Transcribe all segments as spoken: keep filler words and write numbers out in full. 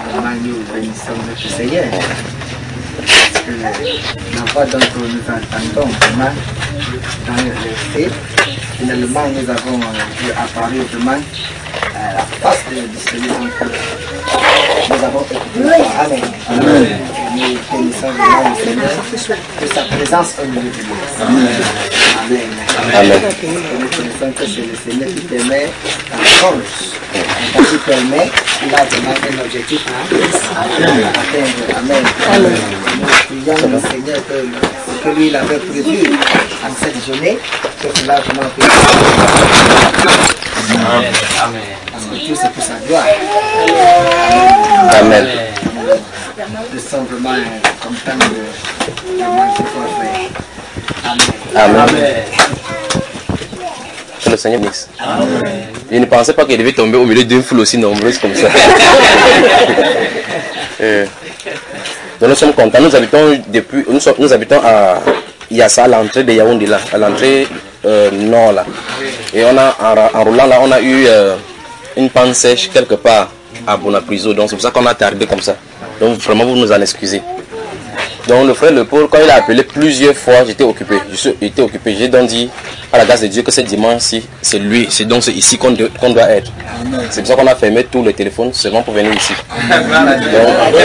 vraiment nous bénissons notre Seigneur. Parce que la voix dont nous entendons vraiment dans les faits, finalement nous avons vu apparaître vraiment euh, la face de Dieu. Nous avons écouté. Amen. Amen. Nous bénissons vraiment le Seigneur de sa présence au milieu de nous. Amen. Amen. Amen. Nous connaissons que c'est le Seigneur qui permet la force. Quand il permet, il a vraiment un objectif à atteindre. Amen. Amen. Nous prions le Seigneur que ce que lui il avait prévu en cette journée, que cela vraiment peut. Amen. Amen. Parce que tout c'est pour sa gloire. Amen. Nous sommes vraiment contents de vraiment ce qu'on fait. Amen. Amen. Que le Seigneur bénisse. Je ne pensais pas qu'il devait tomber au milieu d'une foule aussi nombreuse comme ça. euh, donc nous sommes contents. Nous habitons depuis, nous, sommes, nous habitons à Yassa, à l'entrée de Yaoundé là, à l'entrée euh, nord là. Et on a en, en roulant là, on a eu euh, une panne sèche quelque part à Bonapriso. Donc c'est pour ça qu'on a tardé comme ça. Donc vraiment vous nous en excusez. Donc le frère Le Paul, quand il a appelé plusieurs fois, j'étais occupé. J'étais occupé. J'ai donc dit à la grâce de Dieu que ce dimanche-ci, c'est lui. C'est donc c'est ici qu'on qu'on doit être. C'est pour ça qu'on a fermé tous les téléphones seulement pour venir ici. Donc,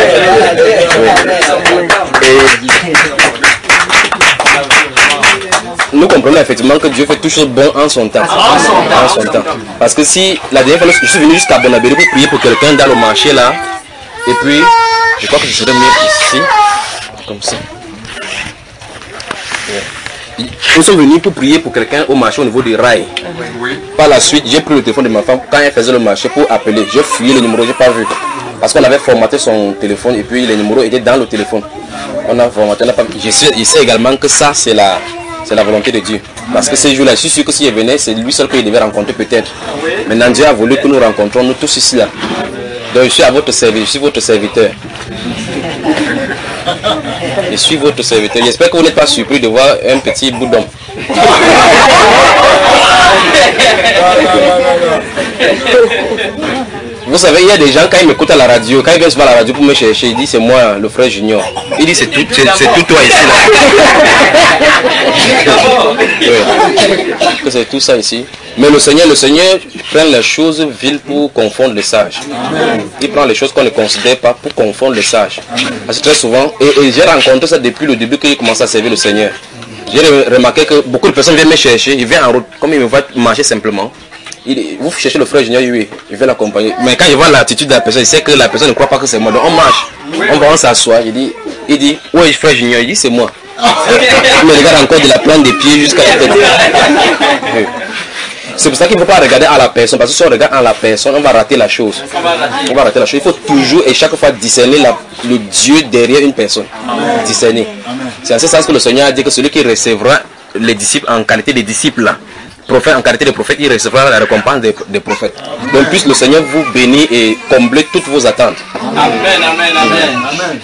oui. Et nous comprenons effectivement que Dieu fait tout chose bon en son temps. En son temps. Parce que si la dernière fois, je suis venu jusqu'à Bonabéry pour prier pour quelqu'un dans le marché là, et puis je crois que je serais mieux ici. Comme ça. Ouais. Nous sommes venus pour prier pour quelqu'un au marché au niveau du rail. Oui. Par la suite, j'ai pris le téléphone de ma femme quand elle faisait le marché pour appeler. J'ai fouillé le numéro, j'ai pas vu. Parce qu'on avait formaté son téléphone et puis les numéros étaient dans le téléphone. On a formaté, on a pas... Je sais, je sais également que ça, c'est la, c'est la volonté de Dieu. Parce que ces jours-là, je suis sûr que s'il venait, c'est lui seul qu'il devait rencontrer peut-être. Maintenant, Dieu a voulu que nous rencontrons, nous tous ici là. Donc je suis à votre service, je suis votre serviteur. Je suis votre serviteur. J'espère que vous n'êtes pas surpris de voir un petit bout d'homme. Vous savez, il y a des gens, quand ils m'écoutent à la radio, quand ils viennent à la radio pour me chercher, ils disent c'est moi, le frère Junior. Il dit c'est tout, c'est, c'est tout toi ici là. Oui. Que c'est tout ça ici. Mais le Seigneur, le Seigneur prend les choses viles pour confondre les sages. Il prend les choses qu'on ne considère pas pour confondre les sages. Parce que très souvent, et, et j'ai rencontré ça depuis le début que j'ai commencé à servir le Seigneur. J'ai remarqué que beaucoup de personnes viennent me chercher, ils viennent en route, comme ils me voient marcher simplement. Il, vous cherchez le frère Junior, oui, je vais l'accompagner. Mais quand je vois l'attitude de la personne, il sait que la personne ne croit pas que c'est moi. Donc on marche, on va, on s'assoit, il dit, il dit, oui, frère Junior, il dit c'est moi. Il me regarde encore de la plante des pieds jusqu'à la tête. Oui. C'est pour ça qu'il ne faut pas regarder à la personne, parce que si on regarde à la personne, on va rater la chose. On va rater la chose. Il faut toujours et chaque fois discerner la, le Dieu derrière une personne. Amen. Discerner. C'est en ce sens que le Seigneur a dit que celui qui recevra les disciples en qualité de disciples, là, prophète en qualité de prophète, il recevra la récompense des, des prophètes. Donc puisse le Seigneur vous bénir et combler toutes vos attentes. Amen, amen, amen. amen.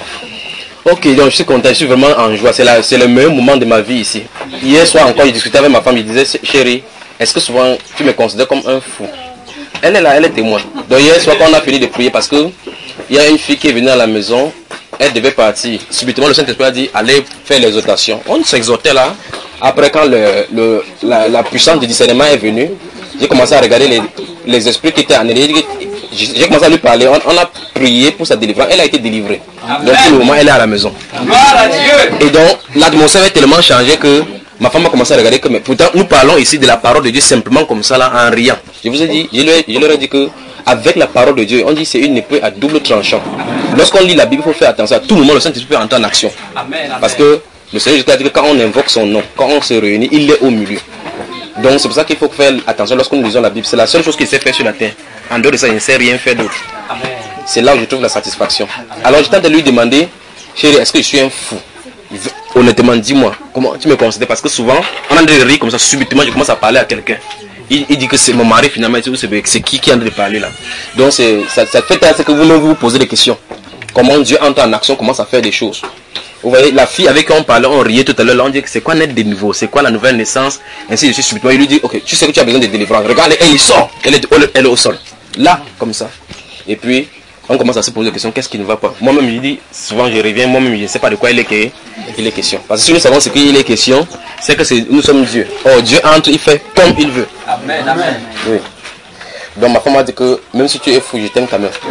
Ok, donc je suis content, je suis vraiment en joie. C'est, la, c'est le meilleur moment de ma vie ici. Hier soir encore, je discutais avec ma femme, il disait, chérie, est-ce que souvent tu me considères comme un fou? Elle est là, elle est témoin. Donc hier soir, quand on a fini de prier, parce que il y a une fille qui est venue à la maison, elle devait partir. Subitement, le Saint-Esprit a dit, allez faire l'exhortation. On s'exhortait là. Après, quand le, le, la, la puissance du discernement est venue, j'ai commencé à regarder les, les esprits qui étaient en elle. J'ai commencé à lui parler. On, on a prié pour sa délivrance. Elle a été délivrée. Amen. Donc, pour le moment, elle est à la maison. Gloire à Dieu. Et donc, l'atmosphère est tellement changée que ma femme a commencé à regarder que, mais pourtant, nous parlons ici de la parole de Dieu simplement comme ça, là, en riant. Je vous ai dit, je leur, je leur ai dit que, avec la parole de Dieu, on dit que c'est une épée à double tranchant. Lorsqu'on lit la Bible, il faut faire attention à tout le monde. Le Saint-Esprit peut entrer en action. Amen, amen. Parce que le Seigneur a dit que quand on invoque son nom, quand on se réunit, il est au milieu. Donc c'est pour ça qu'il faut faire attention lorsque nous lisons la Bible. C'est la seule chose qu'il sait faire sur la terre. En dehors de ça, il ne sait rien faire d'autre. C'est là où je trouve la satisfaction. Alors j'étais en train de lui demander, chérie, est-ce que je suis un fou? Honnêtement, dis-moi, comment tu me considères? Parce que souvent, on a de rire comme ça, subitement, je commence à parler à quelqu'un. Il, il dit que c'est mon mari finalement, c'est qui qui est en train de parler là. Donc c'est, ça, ça fait c'est que vous-même vous posez des questions. Comment Dieu entre en action, commence à faire des choses. Vous voyez, la fille avec qui on parlait, on riait tout à l'heure, là, on dit que c'est quoi naître de nouveau, c'est quoi la nouvelle naissance, ainsi de suite, subitement. Il lui dit, ok, tu sais que tu as besoin de délivrance. Regarde, elle, il sort, elle est, elle est au sol. Là, comme ça. Et puis, on commence à se poser des questions, qu'est-ce qui ne va pas? Moi-même, je dis, souvent je reviens, moi-même, je ne sais pas de quoi il est, il est question. Parce que si nous savons ce qu'il est question, c'est que c'est, nous sommes Dieu. Or, Dieu entre, il fait comme il veut. Amen, amen. Oui. Donc ma femme m'a dit que même si tu es fou, je t'aime quand même.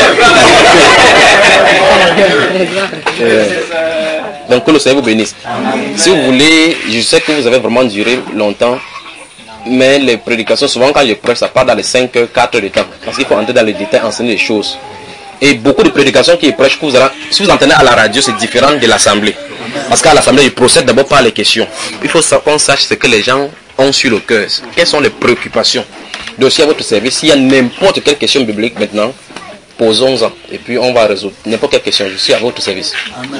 euh, donc que le Seigneur vous bénisse. Si vous voulez, je sais que vous avez vraiment duré longtemps, mais les prédications, souvent quand je prêche, ça part dans les cinq heures, quatre heures de temps. Parce qu'il faut entrer dans les détails, enseigner les choses. Et beaucoup de prédications qui prêchent, que vous allez, si vous entendez à la radio, c'est différent de l'assemblée. Parce qu'à l'assemblée, ils procèdent d'abord par les questions. Il faut qu'on sache ce que les gens ont sur le cœur. Quelles sont les préoccupations. Donc si à votre service, s'il y a n'importe quelle question biblique maintenant, posons-en. Et puis on va résoudre n'importe quelle question. Je suis à votre service. Amen.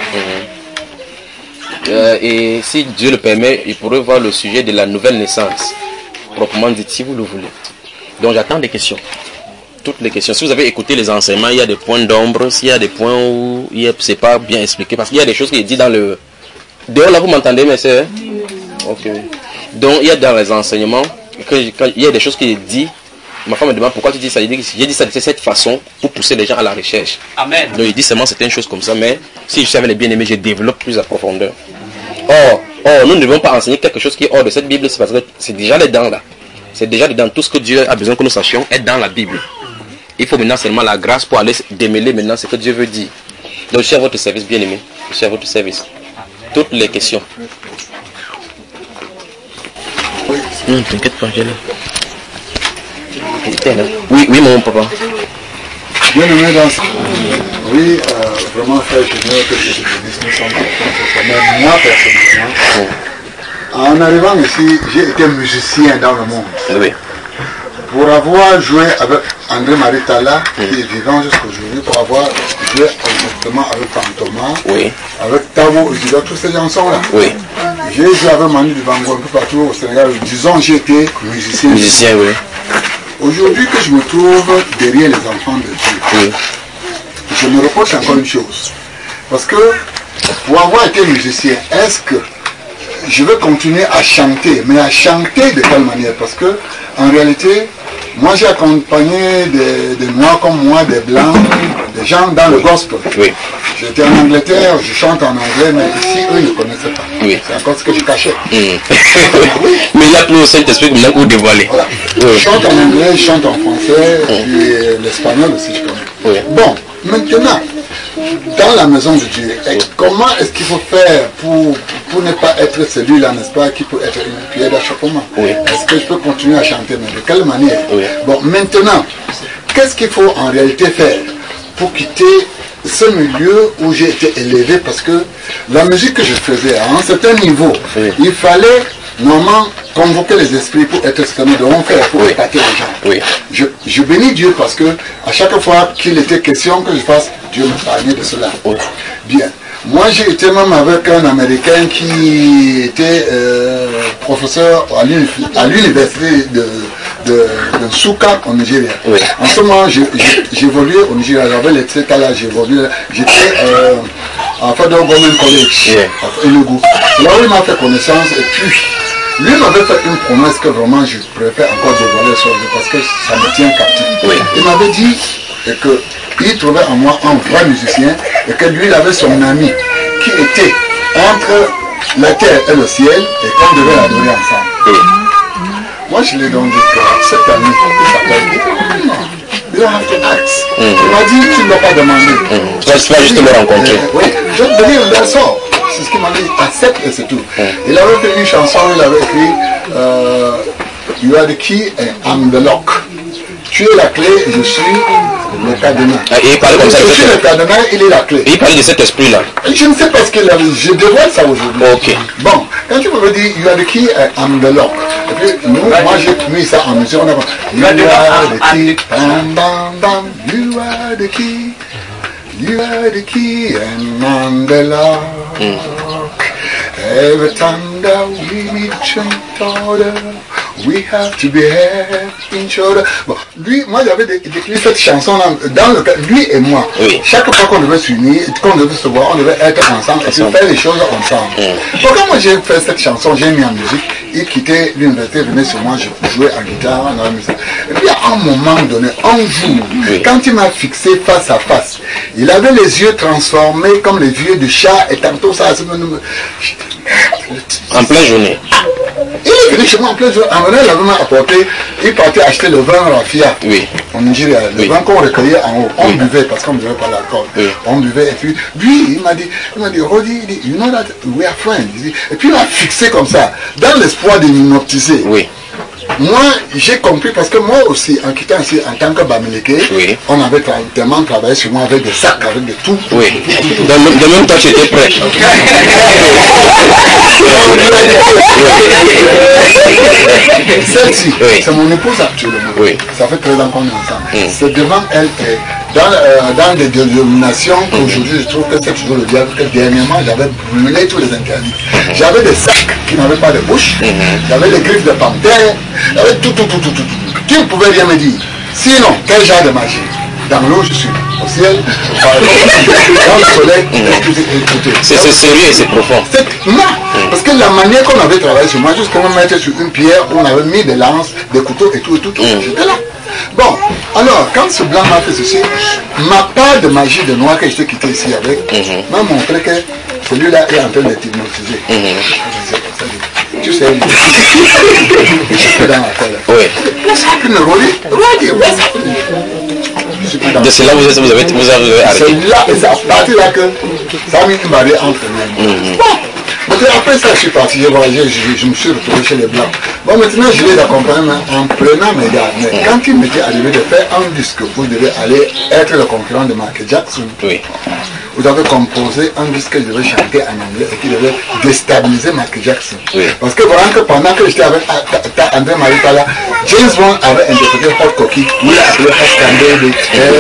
Mmh. Euh, et si Dieu le permet, il pourrait voir le sujet de la nouvelle naissance. Proprement dit, si vous le voulez. Donc j'attends des questions. Toutes les questions. Si vous avez écouté les enseignements, il y a des points d'ombre. S'il y a des points où il n'est pas bien expliqué. Parce qu'il y a des choses qui est dit dans le... Dehors là, vous m'entendez, mes sœurs? Ok. Donc il y a dans les enseignements... Que, quand il y a des choses qui est dit, ma femme me demande pourquoi tu dis ça. J'ai dit, dit ça de cette façon pour pousser les gens à la recherche. Amen. Donc il dit seulement certaines choses comme ça, mais si je savais les bien-aimés, je développe plus à profondeur. Or, or, nous ne devons pas enseigner quelque chose qui est hors de cette Bible, c'est parce que c'est déjà dedans là. C'est déjà dedans. Tout ce que Dieu a besoin que nous sachions est dans la Bible. Il faut maintenant seulement la grâce pour aller démêler maintenant ce que Dieu veut dire. Donc je suis à votre service, bien-aimé. Je suis à votre service. Toutes les questions. Non, t'inquiète pas, j'ai là. Oui, oui, mon papa. Bien aimé dans ce... Oui, euh, vraiment, frère, je veux que je te dise, nous sommes contents. Mais moi, personnellement, oh. En arrivant ici, j'ai été musicien dans le monde. Oui. Pour avoir joué avec André-Marie Talla, mm. qui est vivant jusqu'aujourd'hui, pour avoir joué exactement avec Fantoma, oui. avec Tavo, je dis tous ces chansons-là. Oui. J'ai joué avec Manu Dibango un peu partout au Sénégal. Disons, j'ai été musicien. Musicien, oui. Aujourd'hui que je me trouve derrière les enfants de Dieu, oui. Je me reproche encore une chose. Parce que pour avoir été musicien, est-ce que je vais continuer à chanter, mais à chanter de quelle manière? Parce que en réalité, moi j'ai accompagné des, des noirs comme moi, des blancs, des gens dans le gospel. Oui. J'étais en Angleterre, je chante en anglais, mais ici eux ne connaissaient pas. Oui. C'est encore ce que je cachais. Mmh. Oui. Mais il y a plus au Saint-Esprit que vous dévoiler. Voilà. Oui. Je chante en anglais, je chante en français, mmh. et l'espagnol aussi je connais. Oui. Bon, maintenant, dans la maison de Dieu, oui. Comment est-ce qu'il faut faire pour, pour ne pas être celui-là, n'est-ce pas, qui peut être une pierre d'achoppement? Oui. Est-ce que je peux continuer à chanter, mais de quelle manière? Oui. Bon, maintenant, qu'est-ce qu'il faut en réalité faire pour quitter ce milieu où j'ai été élevé? Parce que la musique que je faisais à un certain niveau, oui. Il fallait normalement convoquer les esprits pour être ce que nous devons faire, pour oui. Épater les gens. Oui. Je, je bénis Dieu parce que à chaque fois qu'il était question que je fasse, Dieu me parlait de cela. Oui. Bien. Moi j'ai été même avec un Américain qui était euh, professeur à l'université de, de, de Nsukka au Nigeria. Oui. En ce moment j'évoluais au Nigeria, j'avais les traits là, j'évoluais, j'étais euh, en Federal Government College, yeah. À Enugu. Là où il m'a fait connaissance et puis lui m'avait fait une promesse que vraiment je préfère encore dévoiler sur lui parce que ça me tient captif. Oui. Il m'avait dit que il trouvait en moi un vrai musicien et que lui il avait son ami qui était entre la terre et le ciel et qu'on devait l'adorer ensemble. Oui. Moi je l'ai donc dit que cet ami il s'appelle non, you don't have to ask. Mm. Il m'a dit tu ne l'as pas demandé. Mm. Tu vas juste le rencontrer. Euh, oui, je te dis un sort. C'est ce qu'il m'a dit, accepte et c'est tout. Mm. Il avait fait une chanson, il avait écrit euh, You are the key and I'm the lock. Tu es la clé et je suis le cadenas. Ah, et il parle comme ça. Je suis le cadenas, il est la clé. Et il parle de cet esprit-là. Je ne sais pas ce qu'il a dit, je dévoile ça aujourd'hui. Ok. Bon, quand tu me dis You are the key and I'm the lock. Et puis, nous, moi j'ai mis ça en musique, on a You are the key, bam, bam, bam, you are the key. You are the key and I'm the lock. Mm. Every time that we meet each other, We have to be head in shoulder. Bon, lui, moi j'avais décrit cette chanson-là, dans le cas, lui et moi, oui. Chaque fois qu'on devait s'unir, qu'on devait se voir, on devait être ensemble et faire les choses ensemble. Mm. Donc quand moi j'ai fait cette chanson, j'ai mis en musique, il quittait l'université, venait sur moi, je jouais en guitare, dans la musique. Et puis à un moment donné, un jour, oui. Quand il m'a fixé face à face, il avait les yeux transformés comme les yeux du chat et tantôt ça se me... En pleine journée. Il est venu chez moi en pleine journée. En venant, il avait apporté, il partait acheter le vin Raffia. Oui. En Nigeria, le oui. vin qu'on recueillait en haut. On oui. buvait parce qu'on ne buvait pas l'alcool. Oui. On buvait et puis, lui, il m'a dit, il m'a dit, Rodi, il dit, you know that we are friends. Dit, et puis il m'a fixé comme ça, dans l'espoir de m'hypnotiser. Oui. Moi, j'ai compris parce que moi aussi, en quittant ici en tant que Bamileke, oui. On avait tra tellement travaillé sur moi avec des sacs, avec de tout. Oui. De, de même temps, j'étais prêt. Celle-ci, oui. C'est mon épouse actuellement. Oui. Ça fait treize ans qu'on est ensemble. Mm. C'est devant elle, dans, euh, dans des dénominations qu'aujourd'hui je trouve que c'est toujours le diable, que dernièrement j'avais brûlé tous les interdits. Mm-hmm. J'avais des sacs qui n'avaient pas de bouche, mm-hmm. J'avais des griffes de panthère, j'avais tout, tout, tout, tout, tout, tout. Qui ne pouvait rien me dire. Sinon, quel genre de magie? Dans l'eau, je suis au ciel, dans le soleil, écoutez. C'est sérieux et c'est profond. Non, parce que la manière qu'on avait travaillé sur moi, jusqu'à me mettre sur une pierre, où on avait mis des lances, des couteaux et tout, et tout, tout. Mm. J'étais là. Bon, alors, quand ce blanc m'a fait ceci, ma part de magie de noir que j'étais quitté ici avec, mm-hmm. M'a montré que celui-là est en train d'être hypnotisé. Mm-hmm. Tu sais, je suis dans la tête. Oui. De cela, vous, vous, avez, vous avez arrêté. C'est là, c'est à partir de là que ça a mis une barrière entre nous. Mm-hmm. Bon, après ça, je suis parti, je, je, je me suis retrouvé chez les Blancs. Bon, maintenant, je les accompagne en prenant mes gars. Mais mm-hmm. Quand il m'était arrivé de faire un disque, vous devez aller être le concurrent de Michael Jackson. Oui. Vous avez composé un disque que je devais chanter en anglais et qui devait déstabiliser Michael Jackson. Oui. Parce que vraiment que pendant que j'étais avec André Maritala, James Bond avait interprété Hot Cookie, il a appelé Hot Candy.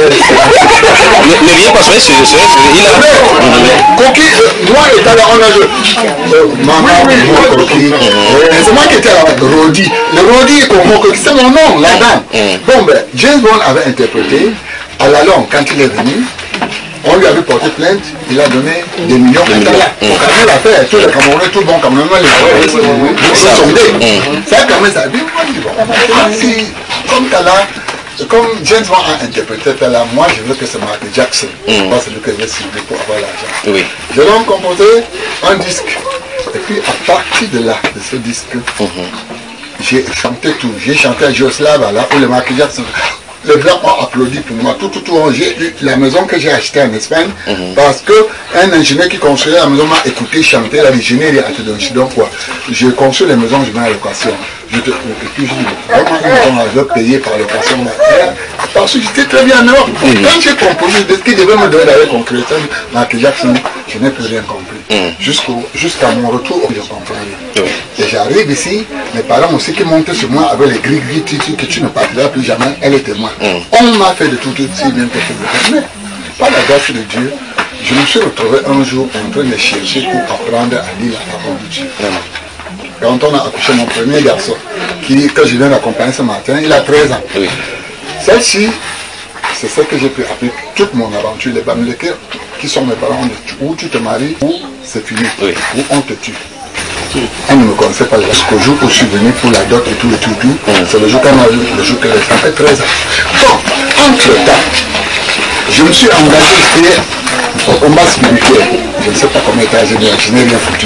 Ne viens pas sur ce sujet, il a... Cookie, moi étant là, on a joué. Maman, Cookie. C'est moi qui étais là, Rodi. Le Rodi, c'est mon nom, la dame. Bon, ben, James Bond avait interprété, à la longue, quand il est venu, on lui avait porté plainte, il a donné des millions de dollars. Au Cameroun, l'affaire, tous les Camerounais, tout le bon Camerounais, les Camerounais, sont sondés. Ça, quand même, ça a dit, si, comme Tala, comme James Bond a interprété Tala, moi, je veux que c'est Michael Jackson. Moi, c'est lui que je vais cibler pour avoir l'argent. Oui. J'ai donc composé un disque. Et puis, à partir de là, de ce disque, j'ai chanté tout. J'ai chanté à Joslav, là, où le Michael Jackson. Les Blancs ont applaudi pour moi. Tout, tout, tout. J'ai eu la maison que j'ai achetée en Espagne, mm-hmm. Parce qu'un ingénieur qui construisait la maison m'a écouté chanter. La l'ingénieur il a été donné. Donc quoi, j'ai construit les maisons, je mets à location. Je te, et puis je dis, vraiment une maison, je vais payer par location. Parce que j'étais très bien en Europe. Mm-hmm. Quand j'ai composé ce qui devait me donner avec concrétion, Michael Jackson, je n'ai plus rien compris. Mm-hmm. Jusqu'au, jusqu'à mon retour, je comprends rien. Mm-hmm. Et j'arrive ici, mes parents aussi qui montaient sur moi avec les gris gris que tu ne partiras plus jamais, elle était moi. Mm. On m'a fait de tout aussi bien que je voulais. Mais par la grâce de Dieu, je me suis retrouvé un jour en train de chercher pour apprendre à lire la parole de Dieu. Mm. Quand on a accouché mon premier garçon, qui, que je viens d'accompagner ce matin, il a treize ans. Oui. Celle-ci, c'est ce que j'ai pu appeler toute mon aventure. Les Bamileke, qui sont mes parents, où tu te maries, où c'est fini, oui. Où on te tue. On ne me connaissait pas jusqu'au jour où je suis venu pour la dot et tout et tout, tout. Mm. C'est le jour qu'on a vu, le jour que les enfants fait treize ans. Bon, entre temps, je me suis engagé au combat spirituel. Je ne sais pas comment état, je n'ai rien foutu.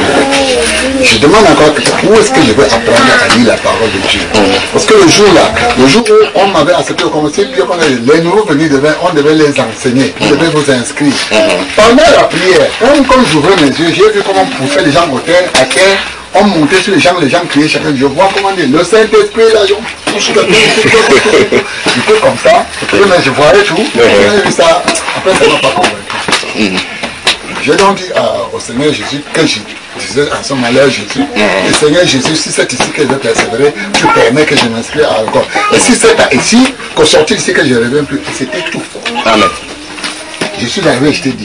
Je demande encore où est-ce que je vais apprendre à lire la parole de Dieu. Mm. Parce que le jour-là, le jour où on m'avait accepté au commencer, les nouveaux venus devaient, on devait les enseigner, on devait vous inscrire. Mm. Pendant la prière, comme, comme j'ouvrais mes yeux, j'ai vu comment on poussait les gens au terre, à terre, on montait sur les gens, les gens criaient chacun. Je vois comment dire, le Saint-Esprit, là, je touche le peu comme ça, je voyais tout, j'ai vu ça, après ça ne m'a pas convaincu. J'ai donc dit à, au Seigneur Jésus que je disais à ce moment-là, Jésus, le Seigneur Jésus, si c'est ici que je vais persévérer, tu permets que je m'inscris à encore. Et si c'est ici, qu'au sortir ici que je ne reviens plus, c'était tout. Amen. Je suis arrivé et je t'ai dit.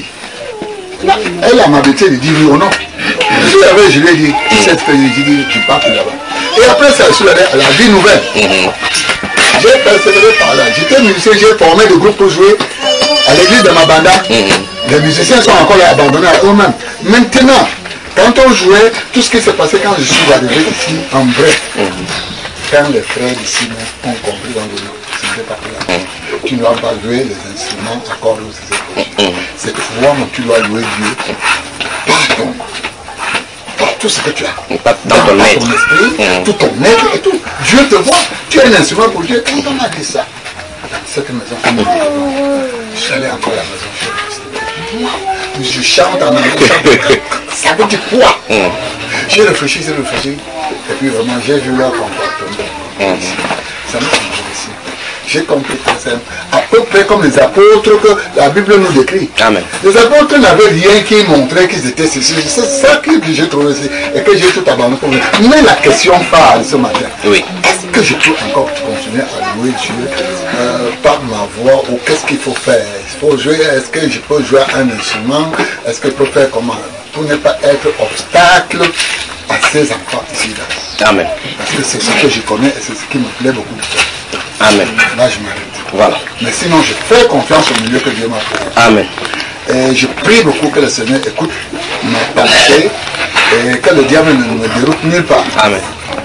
Elle a m'habitué de dire oui ou non. Je suis arrivé, je lui ai dit, tu sais ce que je dis, tu pars plus là-bas. Et après ça, sur la, la vie nouvelle. Mm-hmm. J'ai persévéré par là. J'étais musicien, j'ai formé des groupes pour jouer à l'église de Mabanda. Mm-hmm. Les musiciens sont encore là, abandonnés à eux-mêmes. Maintenant, quand on jouait, tout ce qui s'est passé quand je suis arrivé ici, en vrai, mm-hmm. quand les frères ici ont compris dans le nom, c'était pas là. Mm-hmm. Tu ne dois pas jouer les instruments, accords, mm-hmm. c'est toi, mais tu dois louer Dieu. Pardon. Tout ce que tu as. Pas dans ton être. Ton esprit, mmh. tout ton être et tout. Dieu te voit. Tu es un instrument pour Dieu. Quand on m'a dit ça, dans cette maison, mmh. je suis allé encore à la maison. Je chante en anglais. Ça veut dire quoi? mmh. J'ai réfléchi, j'ai réfléchi. Et puis vraiment, j'ai vu leur comportement. Mmh. Ça m'a intéressé. J'ai compris très simple. À peu près comme les apôtres que la Bible nous décrit. Amen. Les apôtres n'avaient rien qui montrait qu'ils étaient ceci. C'est ça que j'ai trouvé ici et que j'ai tout abandonné. Mais la question parle ce matin. Oui. Est-ce que je peux encore continuer à louer Dieu euh, par ma voix ou qu'est-ce qu'il faut faire? Il faut jouer. Est-ce que je peux jouer un instrument? Est-ce que je peux faire comment? Pour ne pas être obstacle à ces enfants ici là. Amen. Parce que c'est ce que je connais et c'est ce qui me plaît beaucoup de faire. Amen. Là, je m'arrête. Voilà. Mais sinon, je fais confiance au milieu que Dieu m'a fait. Amen. Et je prie beaucoup que le Seigneur écoute ma pensée et que le diable ne me déroute nulle part. Amen.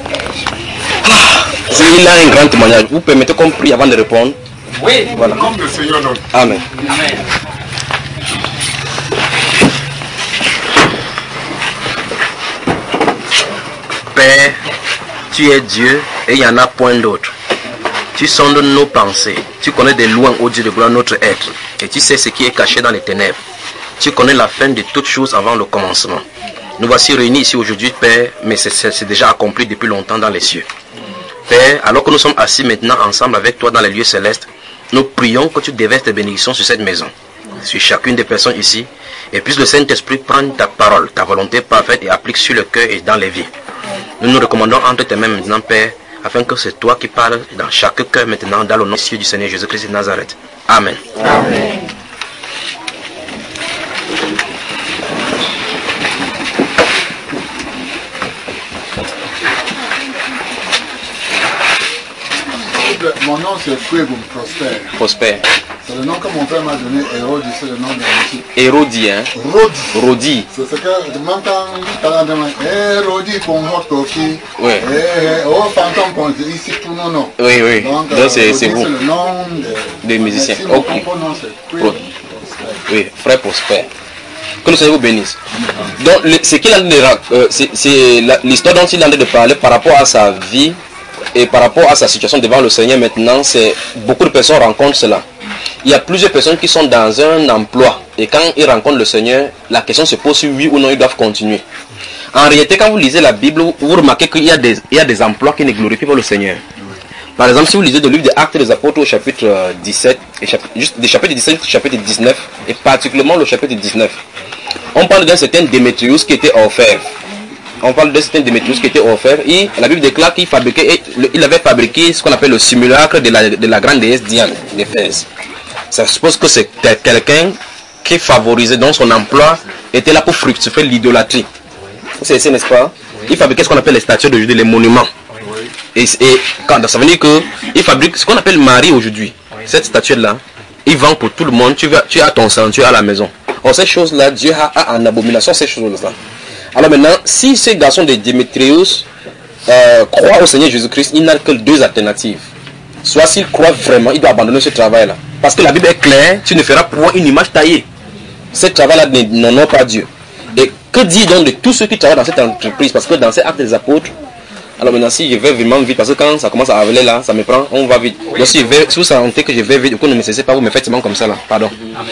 Il a un grand témoignage. Vous permettez qu'on prie avant de répondre? Oui. Voilà. Comme le Seigneur notre. Amen. Amen. Père, tu es Dieu et il n'y en a point d'autre. Tu sondes nos pensées, tu connais de loin, ô Dieu de gloire, notre être, et tu sais ce qui est caché dans les ténèbres. Tu connais la fin de toutes choses avant le commencement. Nous voici réunis ici aujourd'hui, Père, mais c'est déjà accompli depuis longtemps dans les cieux. Père, alors que nous sommes assis maintenant ensemble avec toi dans les lieux célestes, nous prions que tu déverses tes bénédictions sur cette maison, sur chacune des personnes ici, et puisse le Saint-Esprit prendre ta parole, ta volonté parfaite et applique sur le cœur et dans les vies. Nous nous recommandons entre tes mains maintenant, Père, afin que c'est toi qui parles dans chaque cœur maintenant, dans le nom du Seigneur Jésus-Christ de Nazareth. Amen. Amen. Mon nom c'est Fuegum Prosper. Prosper. C'est le nom que mon père m'a donné, Hérodi, c'est le nom de monsieur. Hérodi, hein? Rodi. Rodi. C'est ce que je m'entends dans Hérodi pour moi, Toki. Oui. Oh, fantôme, qu'on dit ici pour nos noms. Oui, oui. Donc, Donc c'est vous. C'est le nom de, des musiciens. Merci, Ok. mon nom c'est Fuegum Prosper. Oui, frère Prosper. Que le Seigneur vous bénisse. Donc, le, ce qu'il a de euh, c'est l'histoire dont il a de parler par rapport à sa vie et par rapport à sa situation devant le Seigneur maintenant, c'est beaucoup de personnes rencontrent cela. Il y a plusieurs personnes qui sont dans un emploi et quand ils rencontrent le Seigneur, la question se pose si oui ou non ils doivent continuer. En réalité, quand vous lisez la Bible, vous remarquez qu'il y a des, il y a des emplois qui ne glorifient pas le Seigneur. Par exemple, si vous lisez le livre des Actes des Apôtres au chapitre dix-sept, et chapitre, juste des chapitres dix-sept au chapitre dix-neuf, et particulièrement le chapitre dix-neuf, on parle d'un certain Démétrius qui était orfèvre. On parle d'un certain Démétrius qui était orfèvre, et la Bible déclare qu'il fabriquait, il avait fabriqué ce qu'on appelle le simulacre de la, de la grande déesse Diane d'Éphèse. Ça suppose que c'est quelqu'un qui favorisait dans son emploi, était là pour fructifier l'idolâtrie. C'est ça, n'est-ce pas? Il fabriquait ce qu'on appelle les statues de Judée, les monuments. Et, et quand ça veut dire qu'il fabrique ce qu'on appelle Marie aujourd'hui. Cette statue-là, il vend pour tout le monde. Tu, vas, tu as ton sanctuaire à la maison. Or, ces choses-là, Dieu a, a en abomination ces choses-là. Alors maintenant, si ces garçons de Démétrius euh, croient au Seigneur Jésus-Christ, il n'a que deux alternatives. Soit s'il croit vraiment, il doit abandonner ce travail-là. Parce que la Bible est claire, tu ne feras pour une image taillée. Ce travail-là n'honore pas Dieu. Et que dire donc de tous ceux qui travaillent dans cette entreprise? Parce que dans ces actes des apôtres, alors maintenant si je vais vraiment vite, parce que quand ça commence à avaler là, ça me prend, on va vite. Donc si, je vais, si vous sentez que je vais vite, que ne me cessez pas, vous me faites seulement comme ça là, pardon.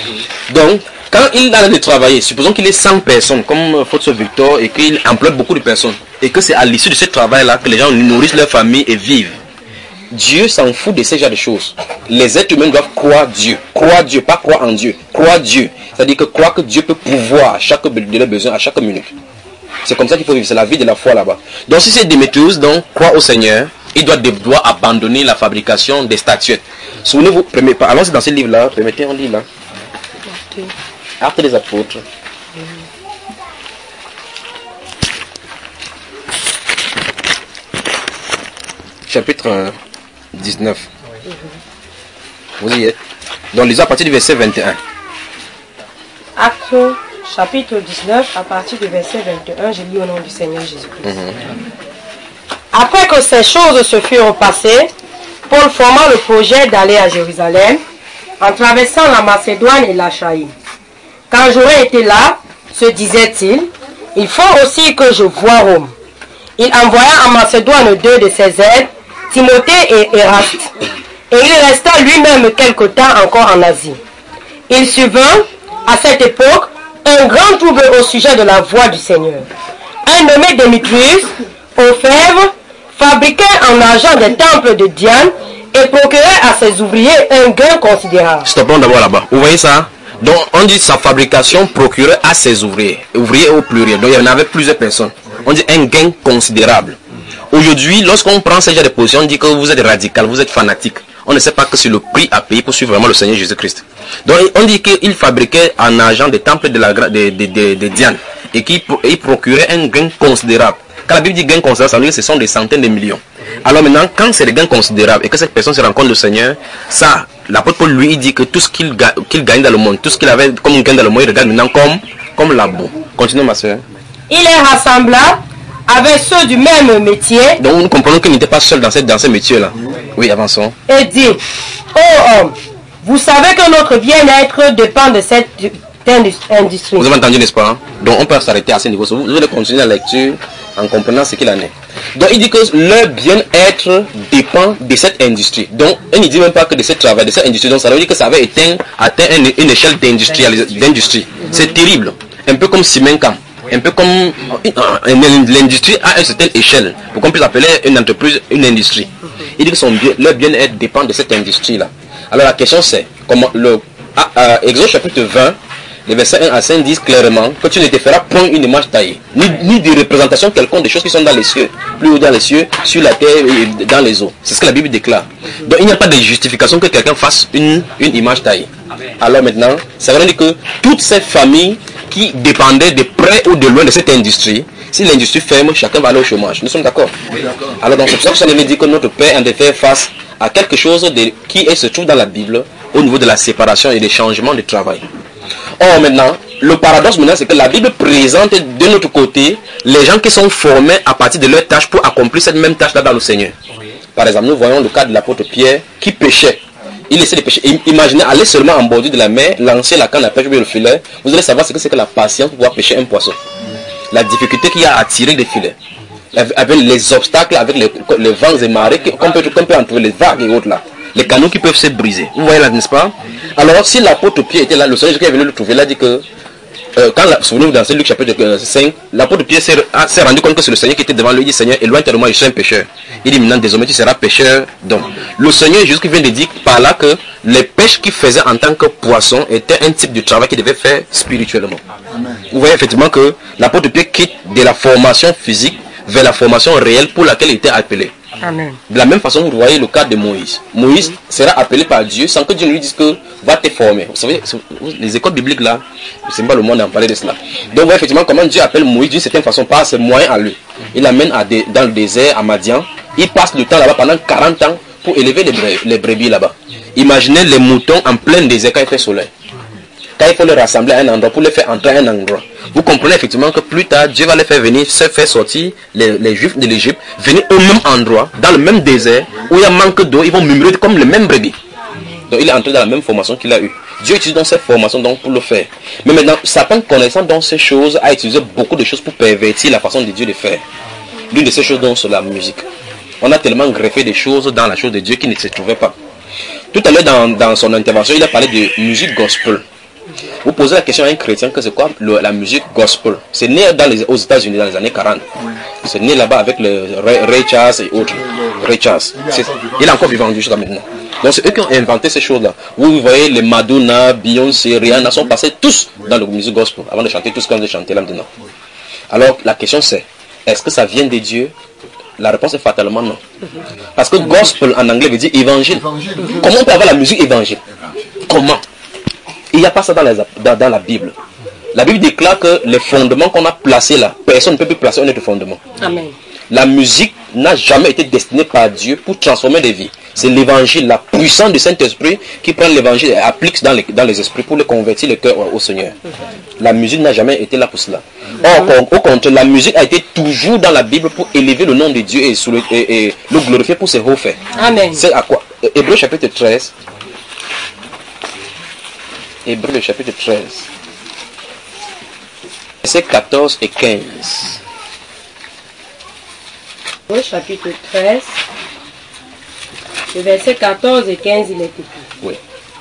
Donc, quand il a de travailler, supposons qu'il est cent personnes, comme Faute Victor, et qu'il emploie beaucoup de personnes, et que c'est à l'issue de ce travail-là que les gens nourrissent leur famille et vivent. Dieu s'en fout de ces genres de choses. Les êtres humains doivent croire Dieu. Croire Dieu, pas croire en Dieu. Croire Dieu. C'est-à-dire que croire que Dieu peut pouvoir à chaque de leurs besoins, à chaque minute. C'est comme ça qu'il faut vivre. C'est la vie de la foi là-bas. Donc si c'est Démétrius, donc croire au Seigneur, il doit, doit abandonner la fabrication des statuettes. Souvenez-vous, allons-y dans ce livre-là. Permettez, on lit là. Actes des Apôtres. chapitre dix-neuf. Vous y êtes. Donc lisons à partir du verset vingt et un. Acte chapitre dix-neuf, à partir du verset vingt et un, je lis au nom du Seigneur Jésus-Christ. Mm-hmm. Après que ces choses se furent passées, Paul forma le projet d'aller à Jérusalem, en traversant la Macédoine et l'Achaïe. Quand j'aurais été là, se disait-il, il faut aussi que je voie Rome. Il envoya en Macédoine deux de ses aides, Timothée et Éraste, et il resta lui-même quelque temps encore en Asie. Il survint, à cette époque, un grand trouble au sujet de la voie du Seigneur. Un nommé Démétrius, orfèvre, fabriquait en argent des temples de Diane et procurait à ses ouvriers un gain considérable. Stoppons d'abord là-bas. Vous voyez ça? Donc on dit sa fabrication procurait à ses ouvriers. Ouvriers au pluriel. Donc il y en avait plusieurs personnes. On dit un gain considérable. Aujourd'hui, lorsqu'on prend ce genre de position, on dit que vous êtes radical, vous êtes fanatique. On ne sait pas que c'est le prix à payer pour suivre vraiment le Seigneur Jésus-Christ. Donc on dit qu'il fabriquait en argent des temples de, la, de, de, de, de Diane et qu'il procurait un gain considérable. Quand la Bible dit gain considérable, ça veut dire que ce sont des centaines de millions. Alors maintenant, quand c'est des gains considérables et que cette personne se rencontre le Seigneur, ça, l'apôtre Paul lui il dit que tout ce qu'il ga, qu'il gagne dans le monde, tout ce qu'il avait comme gain dans le monde, il regarde maintenant comme, comme la boue. Continue ma soeur. Il les rassembla avec ceux du même métier. Donc nous comprenons qu'il n'était pas seul dans, cette, dans ce métier-là. Oui, avançons. Et dit, ô homme, vous savez que notre bien-être dépend de cette industrie. Vous avez entendu, n'est-ce pas? Donc on peut s'arrêter à ce niveau. Vous allez continuer la lecture en comprenant ce qu'il en est. Donc il dit que leur bien-être dépend de cette industrie. Donc il ne dit même pas que de ce travail, de cette industrie. Donc ça veut dire que ça avait atteint, atteint une, une échelle d'industrie. C'est terrible. Un peu comme Simencam. Un peu comme l'industrie à une certaine échelle. Pour qu'on puisse appeler une entreprise une industrie. Il dit que son bien, leur bien-être dépend de cette industrie-là. Alors la question c'est, comment le ah, euh, Exode chapitre vingt, les versets un à cinq disent clairement que tu ne te feras point une image taillée, ni, ni de représentation quelconque des choses qui sont dans les cieux, plus haut dans les cieux, sur la terre et dans les eaux. C'est ce que la Bible déclare. Donc il n'y a pas de justification que quelqu'un fasse une, une image taillée. Alors maintenant, ça veut dire que toutes ces familles qui dépendaient de près ou de loin de cette industrie, si l'industrie ferme, chacun va aller au chômage. Nous sommes d'accord? Oui, d'accord. Alors donc c'est pour ça que ça nous dit que notre Père a de faire face à quelque chose de, qui se trouve dans la Bible au niveau de la séparation et des changements de travail. Or maintenant, le paradoxe maintenant c'est que la Bible présente de notre côté les gens qui sont formés à partir de leurs tâches pour accomplir cette même tâche là dans le Seigneur. Par exemple, nous voyons le cas de l'apôtre Pierre qui pêchait. Il essaie de pêcher. Imaginez aller seulement en bordure de la mer, lancer la canne à pêche ou le filet. Vous allez savoir ce que c'est que la patience pour pouvoir pêcher un poisson. La difficulté qu'il y a à tirer des filets. Avec les obstacles, avec les, les vents et marées qu'on peut, qu'on peut entourer, les vagues et autres là. Les canaux qui peuvent se briser. Vous voyez là, n'est-ce pas? Alors, si l'apôtre Pierre était là, le Seigneur qui est venu le trouver, il a dit que, euh, quand, souvenez-vous dans Luc chapitre cinq, l'apôtre Pierre s'est rendu compte que c'est le Seigneur qui était devant lui. Il dit, Seigneur, éloigne-toi de moi, je suis un pécheur. Il dit, maintenant, désormais, tu seras pécheur. Donc, le Seigneur Jésus qui vient de dire par là que les pêches qu'il faisait en tant que poisson étaient un type de travail qu'il devait faire spirituellement. Amen. Vous voyez effectivement que l'apôtre Pierre quitte de la formation physique vers la formation réelle pour laquelle il était appelé. Amen. De la même façon, vous voyez le cas de Moïse. Moïse sera appelé par Dieu sans que Dieu ne lui dise que va te former. Vous savez, les écoles bibliques là, c'est pas le monde d'en parler de cela. Donc, vous voyez effectivement comment Dieu appelle Moïse d'une certaine façon par ses moyens à lui. Il l'amène à des, dans le désert, à Madian. Il passe le temps là-bas pendant quarante ans pour élever les, bré, les brebis là-bas. Imaginez les moutons en plein désert quand il fait soleil. Quand il faut les rassembler à un endroit pour les faire entrer à un endroit. Vous comprenez effectivement que plus tard, Dieu va les faire venir, se faire sortir les, les Juifs de l'Égypte, venir au même endroit, dans le même désert, où il y a manque d'eau, ils vont murmurer comme les mêmes brebis. Donc il est entré dans la même formation qu'il a eue. Dieu utilise donc cette formation donc pour le faire. Mais maintenant, Satan, connaissant donc ces choses, a utilisé beaucoup de choses pour pervertir la façon de Dieu de faire. L'une de ces choses donc c'est la musique. On a tellement greffé des choses dans la chose de Dieu qui ne se trouvait pas. Tout à l'heure dans, dans son intervention, il a parlé de musique gospel. Vous posez la question à un chrétien que c'est quoi le, la musique gospel. C'est né dans les, aux États-Unis dans les années quarante. C'est né là-bas avec le Ray, Ray Charles et autres. Ray Charles. Il est encore vivant jusqu'à maintenant. Donc c'est eux qui ont inventé ces choses-là. Vous voyez les Madonna, Beyoncé, Rihanna sont passés tous dans la musique gospel avant de chanter tout ce qu'on a chanté là maintenant. Alors la question c'est, est-ce que ça vient de Dieu? La réponse est fatalement non. Parce que gospel en anglais veut dire évangile. Comment on peut avoir la musique évangile? Comment? Il n'y a pas ça dans, les, dans, dans la Bible. La Bible déclare que les fondements qu'on a placés là, personne ne peut plus placer un autre fondement. Amen. La musique n'a jamais été destiné par Dieu pour transformer des vies. C'est l'évangile, la puissance du Saint-Esprit qui prend l'évangile et applique dans les, dans les esprits pour les convertir le cœur au, au Seigneur. La musique n'a jamais été là pour cela. Or, au contraire, la musique a été toujours dans la Bible pour élever le nom de Dieu et, sous le, et, et le glorifier pour ses hauts faits. Amen. C'est à quoi? Hébreux chapitre treize. Hébreux le chapitre treize. Versets quatorze et quinze. Hébreux chapitre treize. Le verset quatorze et quinze, il est écrit. Oui.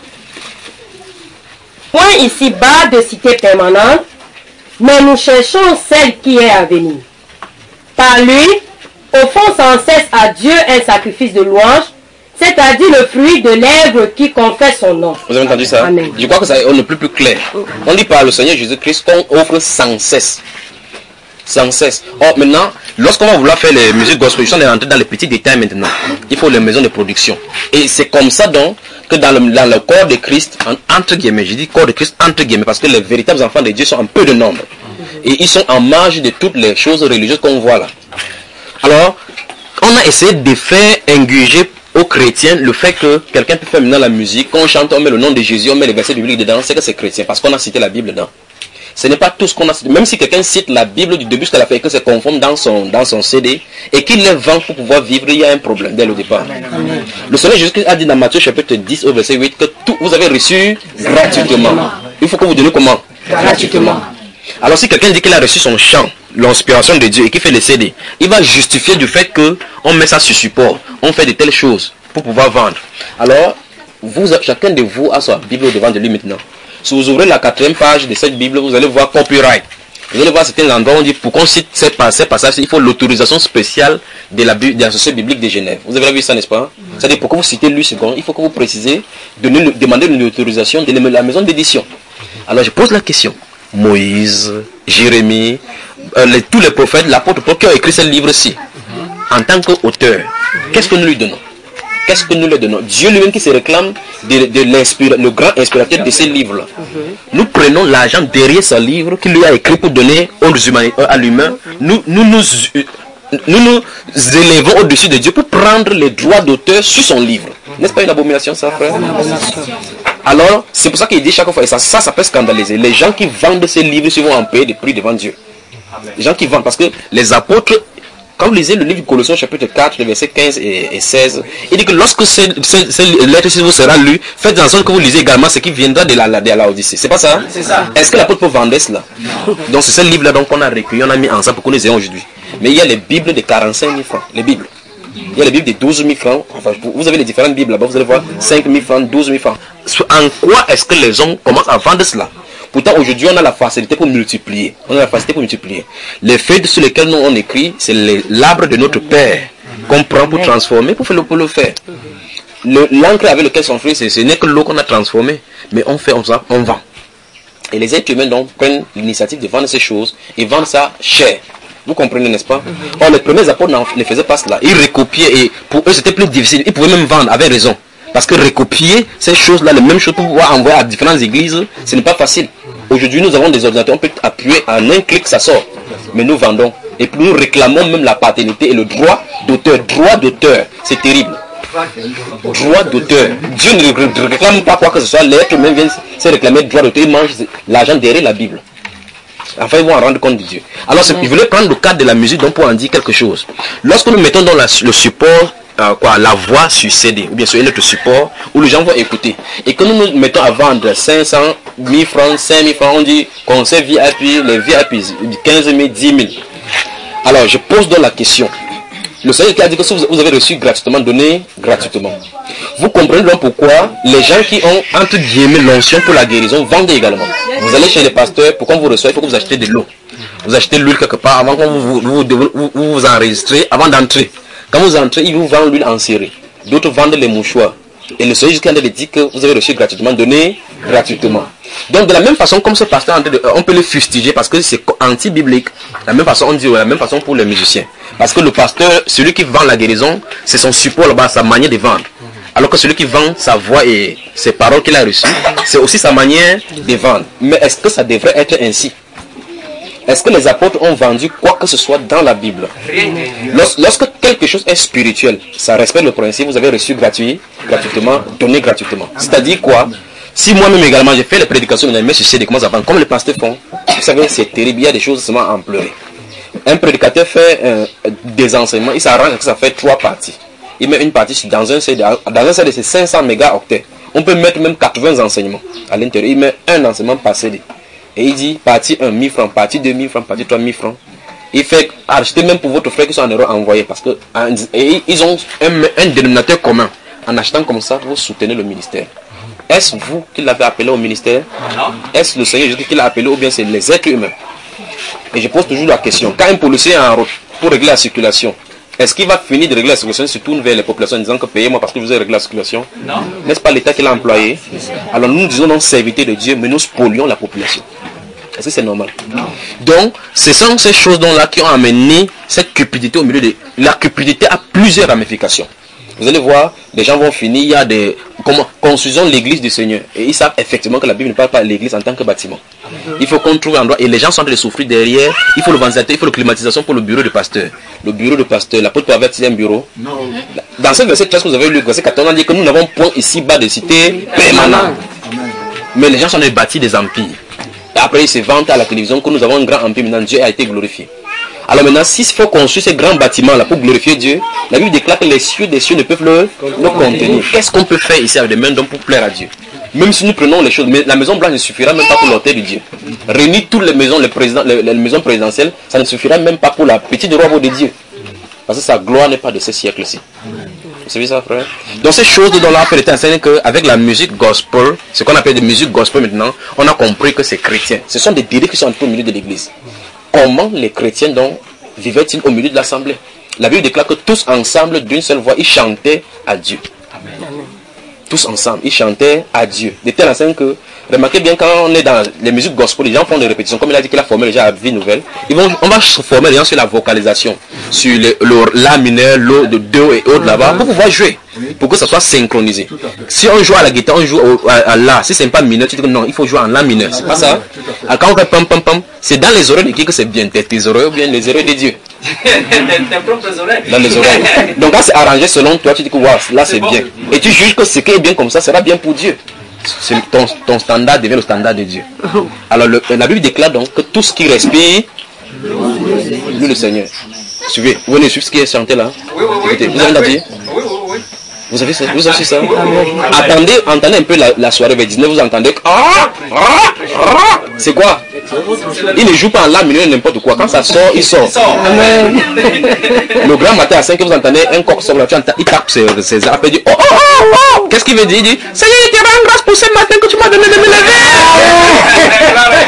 Point ici-bas de cité permanente, mais nous cherchons celle qui est à venir. Par lui, offrons sans cesse à Dieu un sacrifice de louange, c'est-à-dire le fruit de lèvres qui confesse son nom. Vous avez entendu ça? Amen. Je crois que ça on est plus plus clair. On dit par le Seigneur Jésus-Christ qu'on offre sans cesse. Sans cesse. Or maintenant, lorsqu'on va vouloir faire les musiques gospel, on est rentré dans les petits détails maintenant. Il faut les maisons de production. Et c'est comme ça donc que dans le, dans le corps de Christ, en, entre guillemets, je dis corps de Christ entre guillemets, parce que les véritables enfants de Dieu sont en peu de nombre. Et ils sont en marge de toutes les choses religieuses qu'on voit là. Alors, on a essayé de faire ingurger aux chrétiens le fait que quelqu'un peut faire maintenant la musique, quand on chante, on met le nom de Jésus, on met les versets bibliques dedans, c'est que c'est chrétien, parce qu'on a cité la Bible dedans. Ce n'est pas tout ce qu'on a cité. Même si quelqu'un cite la Bible du début jusqu'à la fin et que c'est conforme dans son, dans son C D et qu'il les vend pour pouvoir vivre, il y a un problème dès le départ. Amen. Le Seigneur Jésus-Christ a dit dans Matthieu chapitre dix au verset huit que tout vous avez reçu gratuitement. Il faut que vous donnez comment? Gratuitement. Alors si quelqu'un dit qu'il a reçu son chant, l'inspiration de Dieu et qu'il fait le C D, il va justifier du fait qu'on met ça sur support, on fait de telles choses pour pouvoir vendre. Alors, vous, chacun de vous a sa Bible devant de lui maintenant. Si vous ouvrez la quatrième page de cette Bible, vous allez voir copyright. Vous allez voir certains endroits où on dit pour qu'on cite ces passages, il faut l'autorisation spéciale de la, de la Société biblique de Genève. Vous avez vu ça, n'est-ce pas? C'est-à-dire pour que vous citez lui second, il faut que vous précisez, donner, demander une autorisation de la maison d'édition. Alors je pose la question. Moïse, Jérémie, euh, les, tous les prophètes, l'apôtre Paul qui a écrit ce livre-ci, en tant qu'auteur, qu'est-ce que nous lui donnons? Qu'est-ce que nous lui donnons? Dieu lui-même qui se réclame de, de le grand inspirateur de ces livres-là. Nous prenons l'argent derrière ce livre qu'il lui a écrit pour donner aux humains, à l'humain. Nous nous, nous, nous nous élevons au-dessus de Dieu pour prendre les droits d'auteur sur son livre. N'est-ce pas une abomination, ça, frère? Alors, c'est pour ça qu'il dit chaque fois, et ça, ça, ça peut scandaliser. Les gens qui vendent ces livres, ils vont en payer des prix devant Dieu. Les gens qui vendent, parce que les apôtres, quand vous lisez le livre de Colossiens chapitre quatre, les versets quinze et seize, il dit que lorsque cette lettre vous sera lue, faites en sorte que vous lisez également ce qui viendra de la, de la Odyssée. C'est pas ça? C'est ça. Est-ce que l'apôtre peut vendre cela? Donc c'est ce livre-là qu'on a recueilli, on a mis ensemble pour que nous ayons aujourd'hui. Mais il y a les Bibles de quarante-cinq mille francs, les Bibles. Il y a les Bibles de douze mille francs. Enfin, vous avez les différentes Bibles là-bas, vous allez voir cinq mille francs, douze mille francs. En quoi est-ce que les hommes commencent à vendre cela? Pourtant, aujourd'hui, on a la facilité pour multiplier. On a la facilité pour multiplier. Les feuilles sur lesquelles nous on écrit, c'est l'arbre de notre Père qu'on prend pour transformer, pour, faire le, pour le faire. L'encre avec lequel sont fruits, ce n'est que l'eau qu'on a transformée. Mais on fait, on, on vend. Et les êtres humains donc prennent l'initiative de vendre ces choses et vendent ça cher. Vous comprenez, n'est-ce pas? Or, les premiers apôtres ne faisaient pas cela. Ils recopiaient et pour eux, c'était plus difficile. Ils pouvaient même vendre, avec raison. Parce que recopier ces choses-là, les mêmes choses pour pouvoir envoyer à différentes églises, ce n'est pas facile. Aujourd'hui, nous avons des ordinateurs, on peut appuyer en un clic, ça sort. Mais nous vendons. Et puis nous réclamons même la paternité et le droit d'auteur. Droit d'auteur, c'est terrible. Droit d'auteur. Dieu ne réclame pas quoi que ce soit. L'être même vient se réclamer droit d'auteur. Il mange l'argent derrière la Bible. Enfin, ils vont en rendre compte de Dieu. Alors, je voulais prendre le cadre de la musique donc pour en dire quelque chose. Lorsque nous mettons dans la, le support, Euh, quoi, la voix sur C D ou bien sur notre support où les gens vont écouter et que nous nous mettons à vendre cinq cent mille francs, cinq mille francs, on dit concert V I P, les V I P quinze mille, dix mille. Alors je pose donc la question. Le Seigneur qui a dit que si vous avez reçu gratuitement, donné gratuitement. Vous comprenez donc pourquoi les gens qui ont entre guillemets l'onction pour la guérison vendent également. Vous allez chez les pasteurs, pour qu'on vous reçoive, il faut que vous achetez de l'eau. Vous achetez l'huile quelque part avant qu'on vous vous, vous, vous, vous, vous enregistrez, avant d'entrer. Quand vous entrez, ils vous vendent l'huile en série. D'autres vendent les mouchoirs. Et le Seigneur jusqu'à dit que vous avez reçu gratuitement, donné gratuitement. Donc de la même façon, comme ce pasteur, on peut le fustiger parce que c'est anti-biblique. De la même façon, on dit de la même façon pour les musiciens. Parce que le pasteur, celui qui vend la guérison, c'est son support là-bas, sa manière de vendre. Alors que celui qui vend sa voix et ses paroles qu'il a reçues, c'est aussi sa manière de vendre. Mais est-ce que ça devrait être ainsi? est-ce que les apôtres ont vendu quoi que ce soit dans la Bible? Lors, lorsque quelque chose est spirituel, ça respecte le principe, vous avez reçu gratuit, gratuitement, donné gratuitement. C'est-à-dire quoi? Si moi-même également j'ai fait les prédications, mais je sais de comment ça va, comme les pasteurs font, vous savez, c'est terrible, il y a des choses seulement à en pleurer. Un prédicateur fait euh, des enseignements, il s'arrange que ça fait trois parties. Il met une partie dans un C D, dans un C D c'est cinq cents mégaoctets. On peut mettre même quatre-vingts enseignements à l'intérieur. Il met un enseignement par C D. Et il dit partie un, mille francs, partie deux, mille francs, partie trois, mille francs. Il fait acheter même pour votre frère qui sont en euros envoyés. Parce que et ils ont un, un dénominateur commun. En achetant comme ça, vous soutenez le ministère. Est-ce vous qui l'avez appelé au ministère? Est-ce le Seigneur Jésus qui l'a appelé ou bien c'est les êtres humains? Et je pose toujours la question. Quand un policier est en route pour régler la circulation, est-ce qu'il va finir de régler la circulation, se tourne vers les populations en disant que payez-moi parce que vous avez réglé la circulation? Non. N'est-ce pas l'État qui l'a employé? Alors nous disons non, serviteur de Dieu, mais nous spolions la population. Est-ce que c'est normal? Non. Donc, ce sont ces choses-là qui ont amené cette cupidité au milieu de... La cupidité a plusieurs ramifications. Vous allez voir, les gens vont finir, il y a des... Comment construisons l'église du Seigneur. Et ils savent effectivement que la Bible ne parle pas de l'église en tant que bâtiment. Il faut qu'on trouve un endroit. Et les gens sont en train de souffrir derrière. Il faut le ventilateur, il faut la climatisation pour le bureau de pasteur. Le bureau de pasteur, l'apôtre peut avertir un bureau. Non. Dans ce verset treize que vous avez lu, verset quatorze, on dit que nous n'avons point ici-bas de cité permanente. Mais les gens sont en train de bâtir des empires. Et après, ils se vantent à la télévision que nous avons un grand empire. Maintenant, Dieu a été glorifié. Alors maintenant, s'il faut construire ces grands bâtiments-là pour glorifier Dieu, la Bible déclare que les cieux des cieux ne peuvent le, le contenir. Qu'est-ce qu'on peut faire ici avec des mains d'hommes pour plaire à Dieu? Même si nous prenons les choses, mais la maison blanche ne suffira même pas pour l'autel de Dieu. Réunir toutes les maisons, les, présidents, les, les maisons présidentielles, ça ne suffira même pas pour la petite robe de Dieu. Parce que sa gloire n'est pas de ce siècle-ci. Vous savez ça, frère? Donc ces choses dont l'on a fait enseigne qu'avec la musique gospel, ce qu'on appelle de musique gospel maintenant, on a compris que c'est chrétien. Ce sont des dérives qui sont au milieu de l'église. Comment les chrétiens donc vivaient-ils au milieu de l'assemblée? La Bible déclare que tous ensemble, d'une seule voix, ils chantaient à Dieu. Amen. Tous ensemble, ils chantaient à Dieu. De telle enseigne que, remarquez bien, quand on est dans les musiques gospel, les gens font des répétitions. Comme il a dit qu'il a formé les gens à vie nouvelle, ils vont, on va se former les gens sur la vocalisation, sur le, le la mineur, l'eau de deux et autres là-bas, pour pouvoir jouer, pour que ça soit synchronisé. Si on joue à la guitare, on joue au, à, à la. Si c'est pas mineur, tu dis que non, il faut jouer en la mineur. C'est pas ça. Alors, quand on fait pam pam pam, c'est dans les oreilles de qui que c'est bien, tes oreilles ou bien les oreilles de Dieu. Dans les oreilles. Donc quand c'est arrangé selon toi, tu dis que wow, là c'est bon. Bien. Et tu juges que ce qui est bien comme ça sera bien pour Dieu. Ton, ton standard devient le standard de Dieu. Alors le, la Bible déclare donc que tout ce qui respire, lui le Seigneur. Suivez, vous venez suivre ce qui est chanté là. Oui, oui, oui. Écoutez, vous avez entendu? Oui, oui, oui. Vous avez, vous avez su ça? Attendez, entendez un peu la, la soirée vers dix-neuf, vous entendez. Ah, ah, ah, c'est quoi? Il ne joue pas en la mineur n'importe quoi. Quand ça sort, il sort. Amen. Le grand matin à cinq heures, vous entendez un coq sort là, il tape ses, ses arpes et dit oh, oh, oh, oh. Qu'est-ce qu'il veut dire? Il dit Seigneur, je te rends grâce pour ce matin que tu m'as donné de me lever.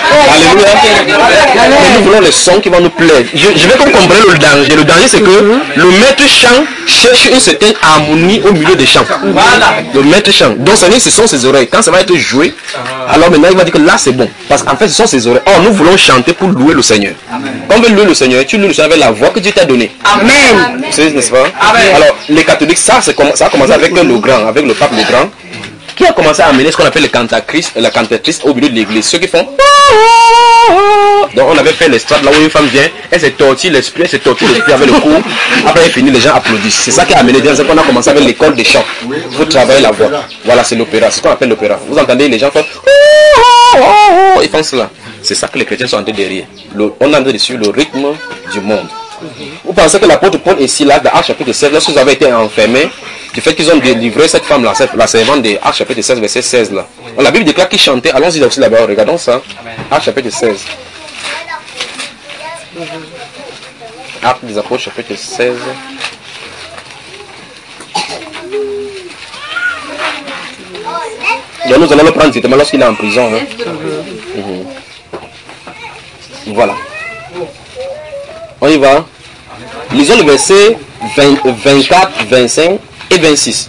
Alléluia. Mais nous voulons les sons qui vont nous plaire. Je, je vais qu'on comprenne le danger. Le danger, c'est que le maître chant cherche une certaine harmonie au milieu des chants. Voilà. Le maître chant. Donc, ça veut dire ce sont ses oreilles. Quand ça va être joué, alors maintenant, il va dire que là, c'est bon. Parce qu'en fait, ce sont ses oreilles. Or, nous voulons chanter pour louer le Seigneur. Amen. Quand on veut louer le Seigneur, tu loues le Seigneur avec la voix que Dieu t'a donnée. Amen. Vous savez, n'est-ce pas? Amen. Alors, les catholiques, ça, ça a commencé avec le grand, avec le pape le grand, qui a commencé à amener ce qu'on appelle le cantatrice, la cantatrice au milieu de l'église. Ceux qui font... Donc, on avait fait l'estrade là où une femme vient, elle s'est tortue l'esprit, elle s'est tortue l'esprit avec le cou. Après, elle finit, les gens applaudissent. C'est ça qui a amené des gens. On a commencé avec l'école des chants. Vous travaillez la voix. Voilà, c'est l'opéra. C'est ce qu'on appelle l'opéra. Vous entendez, les gens font... Ils font cela. C'est ça que les chrétiens sont en train derrière. Le, on est en train de suivre le rythme du monde. Vous pensez que l'apôtre Paul et Silas, dans Actes chapitre seize, lorsqu'ils avaient été enfermés, du fait qu'ils ont délivré cette femme-là, la servante de Actes chapitre seize, verset seize là. La Bible déclare qu'ils chantaient. Allons-y aussi là-bas, regardons ça. Actes chapitre seize. Actes des apôtres chapitre seize. Et nous allons le prendre directement lorsqu'il est en prison. Hein. Mm-hmm. Voilà. On y va. Lisons le verset vingt, vingt-quatre, vingt-cinq et vingt-six.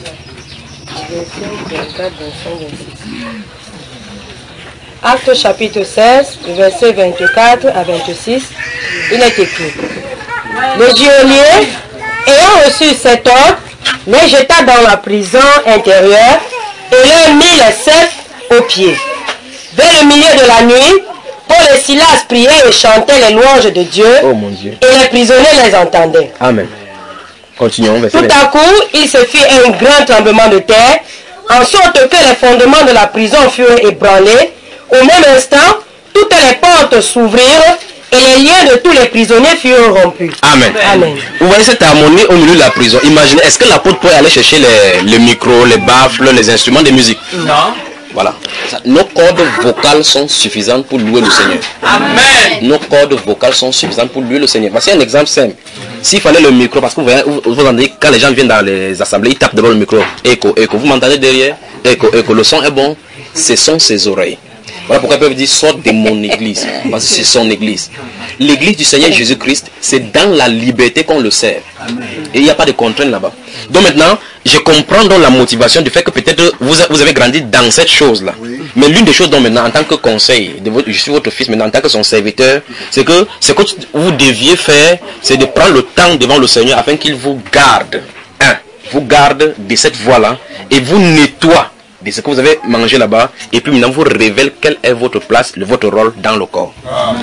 Acte chapitre seize, verset vingt-quatre à vingt-six, il est écrit. Le geôlier, ayant reçu cet ordre, les jeta dans la prison intérieure et leur mit les sept aux pieds. Vers le milieu de la nuit, Paul et Silas priaient et chantaient les louanges de Dieu. Oh mon Dieu. Et les prisonniers les entendaient. Amen. Continuons. Verset Tout à coup, il se fit un grand tremblement de terre, en sorte que les fondements de la prison furent ébranlés. Au même instant, toutes les portes s'ouvrirent et les liens de tous les prisonniers furent rompus. Amen. Amen. Vous voyez cette harmonie au milieu de la prison. Imaginez, est-ce que l'apôtre peut aller chercher les, les micros, les baffles, les instruments de musique? Non. Voilà. Nos cordes vocales sont suffisantes pour louer le Seigneur. Amen. Nos cordes vocales sont suffisantes pour louer le Seigneur. Voici un exemple simple. S'il fallait le micro, parce que vous voyez, vous, vous entendez, quand les gens viennent dans les assemblées, ils tapent devant le micro. Écho, écho. Vous m'entendez derrière? Écho, écho. Le son est bon. Ce sont ses oreilles. Voilà pourquoi ils peuvent dire sort de mon église. Parce que c'est son église. L'église du Seigneur Jésus-Christ, c'est dans la liberté qu'on le sert. Et il n'y a pas de contrainte là-bas. Donc maintenant, je comprends donc la motivation du fait que peut-être vous, vous avez grandi dans cette chose-là. Oui. Mais l'une des choses dont maintenant, en tant que conseil, de votre, je suis votre fils maintenant, en tant que son serviteur, c'est que ce que vous deviez faire, c'est de prendre le temps devant le Seigneur afin qu'il vous garde. Un, vous garde de cette voie-là et vous nettoie de ce que vous avez mangé là-bas, et puis maintenant vous révèle quelle est votre place, votre rôle dans le corps.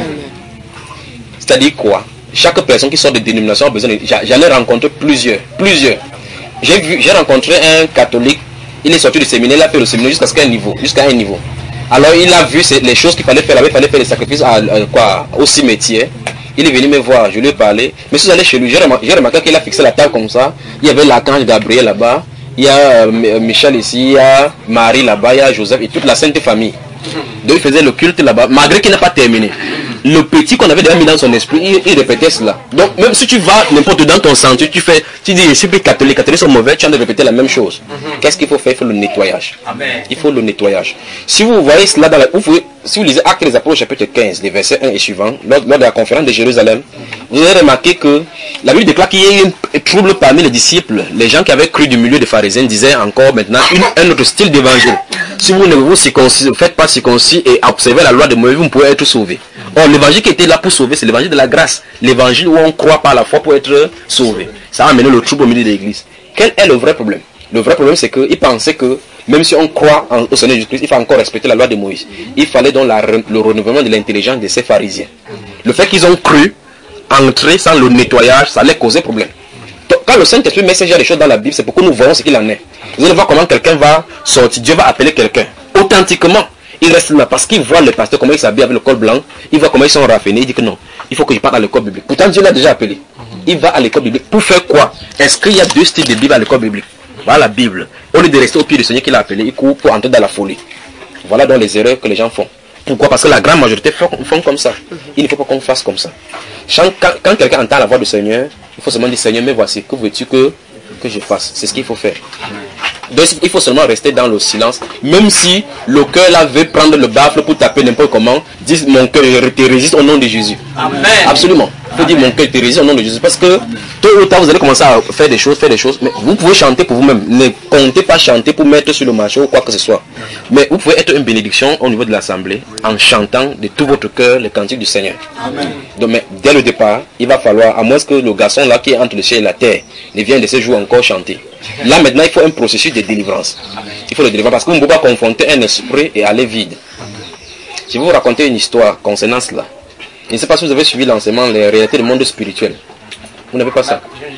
C'est-à-dire quoi? Chaque personne qui sort de dénomination a besoin de... J'en ai rencontré plusieurs, plusieurs. J'ai vu, j'ai rencontré un catholique, il est sorti du séminaire, il a fait le séminaire jusqu'à un niveau, jusqu'à un niveau. Alors il a vu les choses qu'il fallait faire là-bas, il fallait faire les sacrifices à, à, quoi, au cimetière. Il est venu me voir, je lui ai parlé. Mais si vous allez chez lui, j'ai remarqué, remarqué qu'il a fixé la table comme ça. Il y avait l'archange Gabriel là-bas. Il y a euh, Michel ici, il y a Marie là-bas, il y a Joseph et toute la sainte famille. Donc il faisait le culte là-bas, malgré qu'il n'a pas terminé. Le petit qu'on avait déjà mis dans son esprit, il, il répétait cela. Donc même si tu vas n'importe dans ton sentier, tu fais, tu dis je suis plus catholique, les catholiques sont mauvais, tu as de répéter la même chose. Mm-hmm. Qu'est-ce qu'il faut faire? Il faut le nettoyage. Amen. Il faut le nettoyage. Si vous voyez cela dans la... Vous pouvez, si vous lisez Actes des Apôtres chapitre quinze, les versets un et suivants, lors, lors de la conférence de Jérusalem, vous avez remarqué que la Bible déclare qu'il y a eu un trouble parmi les disciples. Les gens qui avaient cru du milieu des pharisiens disaient encore maintenant une, un autre style d'évangile. Si vous ne vous circoncis, faites pas circoncis et observez la loi de Moïse, vous ne pouvez être sauvés. Or, l'évangile qui était là pour sauver, c'est l'évangile de la grâce. L'évangile où on croit par la foi pour être sauvé. Ça a amené le trouble au milieu de l'église. Quel est le vrai problème? Le vrai problème, c'est qu'ils pensaient que, même si on croit en, au Seigneur Jésus-Christ, il faut encore respecter la loi de Moïse. Il fallait donc la, le renouvellement de l'intelligence de ces pharisiens. Le fait qu'ils ont cru, entrer sans le nettoyage, ça allait causer problème. Donc, quand le Saint-Esprit met ces genres de choses dans la Bible, c'est pour que nous voyons ce qu'il en est. Vous allez voir comment quelqu'un va sortir. Dieu va appeler quelqu'un. Authentiquement, il reste là parce qu'il voit le pasteur, comment il s'habille avec le col blanc. Il voit comment ils sont raffinés. Il dit que non, il faut que je parte à l'école biblique. Pourtant, Dieu l'a déjà appelé. Il va à l'école biblique. Pour faire quoi? Est-ce qu'il y a deux styles de Bible à l'école biblique? Voilà la Bible. Au lieu de rester au pied du Seigneur qu'il a appelé, il court pour entrer dans la folie. Voilà donc les erreurs que les gens font. Pourquoi? Parce que la grande majorité font, font comme ça. Il ne faut pas qu'on fasse comme ça. Quand, quand quelqu'un entend la voix du Seigneur, il faut seulement dire Seigneur, mais voici, que veux-tu que, que je fasse? C'est ce qu'il faut faire. Donc il faut seulement rester dans le silence. Même si le cœur là veut prendre le baffle pour taper n'importe comment, dis mon cœur te résiste au nom de Jésus. Amen. Absolument. Il faut dire mon cœur te résiste au nom de Jésus. Parce que tôt ou tard vous allez commencer à faire des choses, faire des choses. Mais vous pouvez chanter pour vous-même. Ne comptez pas chanter pour mettre sur le marché ou quoi que ce soit. Mais vous pouvez être une bénédiction au niveau de l'assemblée en chantant de tout votre cœur les cantiques du Seigneur. Amen. Donc mais dès le départ, il va falloir, à moins que le garçon là qui est entre le ciel et la terre ne vienne de ce jour encore chanter. Là maintenant il faut un processus de délivrance. Il faut le délivrer parce que vous ne pouvez pas confronter un esprit et aller vide. Je vais vous raconter une histoire concernant cela. Je ne sais pas si vous avez suivi l'enseignement, les réalités du monde spirituel. Vous n'avez pas ça?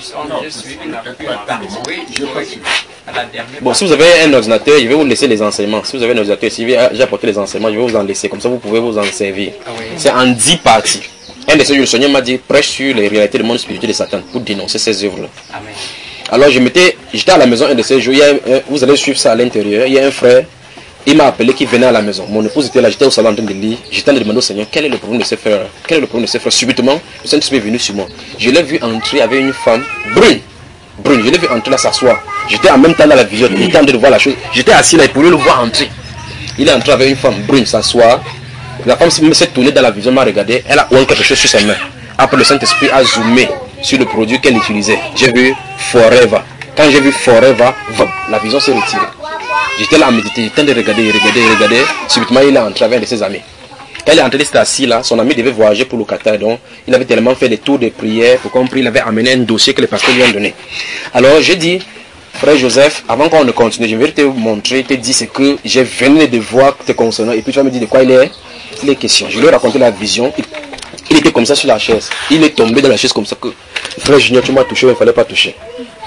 Bon, si vous avez un ordinateur, je vais vous laisser les enseignements. Si vous avez un ordinateur, si j'ai apporté les enseignements, je vais vous en laisser. Comme ça, vous pouvez vous en servir. C'est en dix parties. Un de ces jours, le Seigneur m'a dit, prêche sur les réalités du monde spirituel de Satan pour dénoncer ces œuvres-là. Alors, je m'étais, j'étais à la maison un de ces jours. Il y a un, vous allez suivre ça à l'intérieur. Il y a un frère. Il m'a appelé qui venait à la maison. Mon épouse était là, j'étais au salon en train de lire. J'étais en train de demander au Seigneur quel est le problème de ces frères. Quel est le problème de ces frères. Subitement, le Saint-Esprit est venu sur moi. Je l'ai vu entrer avec une femme brune. Brune, je l'ai vu entrer là s'asseoir. J'étais en même temps dans la vision. J'étais en train de voir la chose. J'étais assis là et pour le voir entrer. Il est entré avec une femme brune s'asseoir. La femme s'est tournée dans la vision, m'a regardé. Elle a oué quelque chose sur ses mains. Après, le Saint-Esprit a zoomé sur le produit qu'elle utilisait. J'ai vu Forever. Quand j'ai vu Forever, la vision s'est retirée. J'étais là à méditer, j'étais en train de regarder, regarder, regarder. Subitement, il est entré avec un de ses amis. Quand il est entré, il était assis là. Son ami devait voyager pour le Qatar. Donc, il avait tellement fait des tours de prière pour compris. Il avait amené un dossier que le pasteur lui a donné. Alors, j'ai dit, frère Joseph, avant qu'on ne continue, je vais te montrer, te dire ce que j'ai venu de voir te concernant. Et puis, tu vas me dire de quoi il est, il est question. Je lui ai raconté la vision. Il, il était comme ça sur la chaise. Il est tombé dans la chaise comme ça que frère Junior, tu m'as touché, mais il ne fallait pas toucher.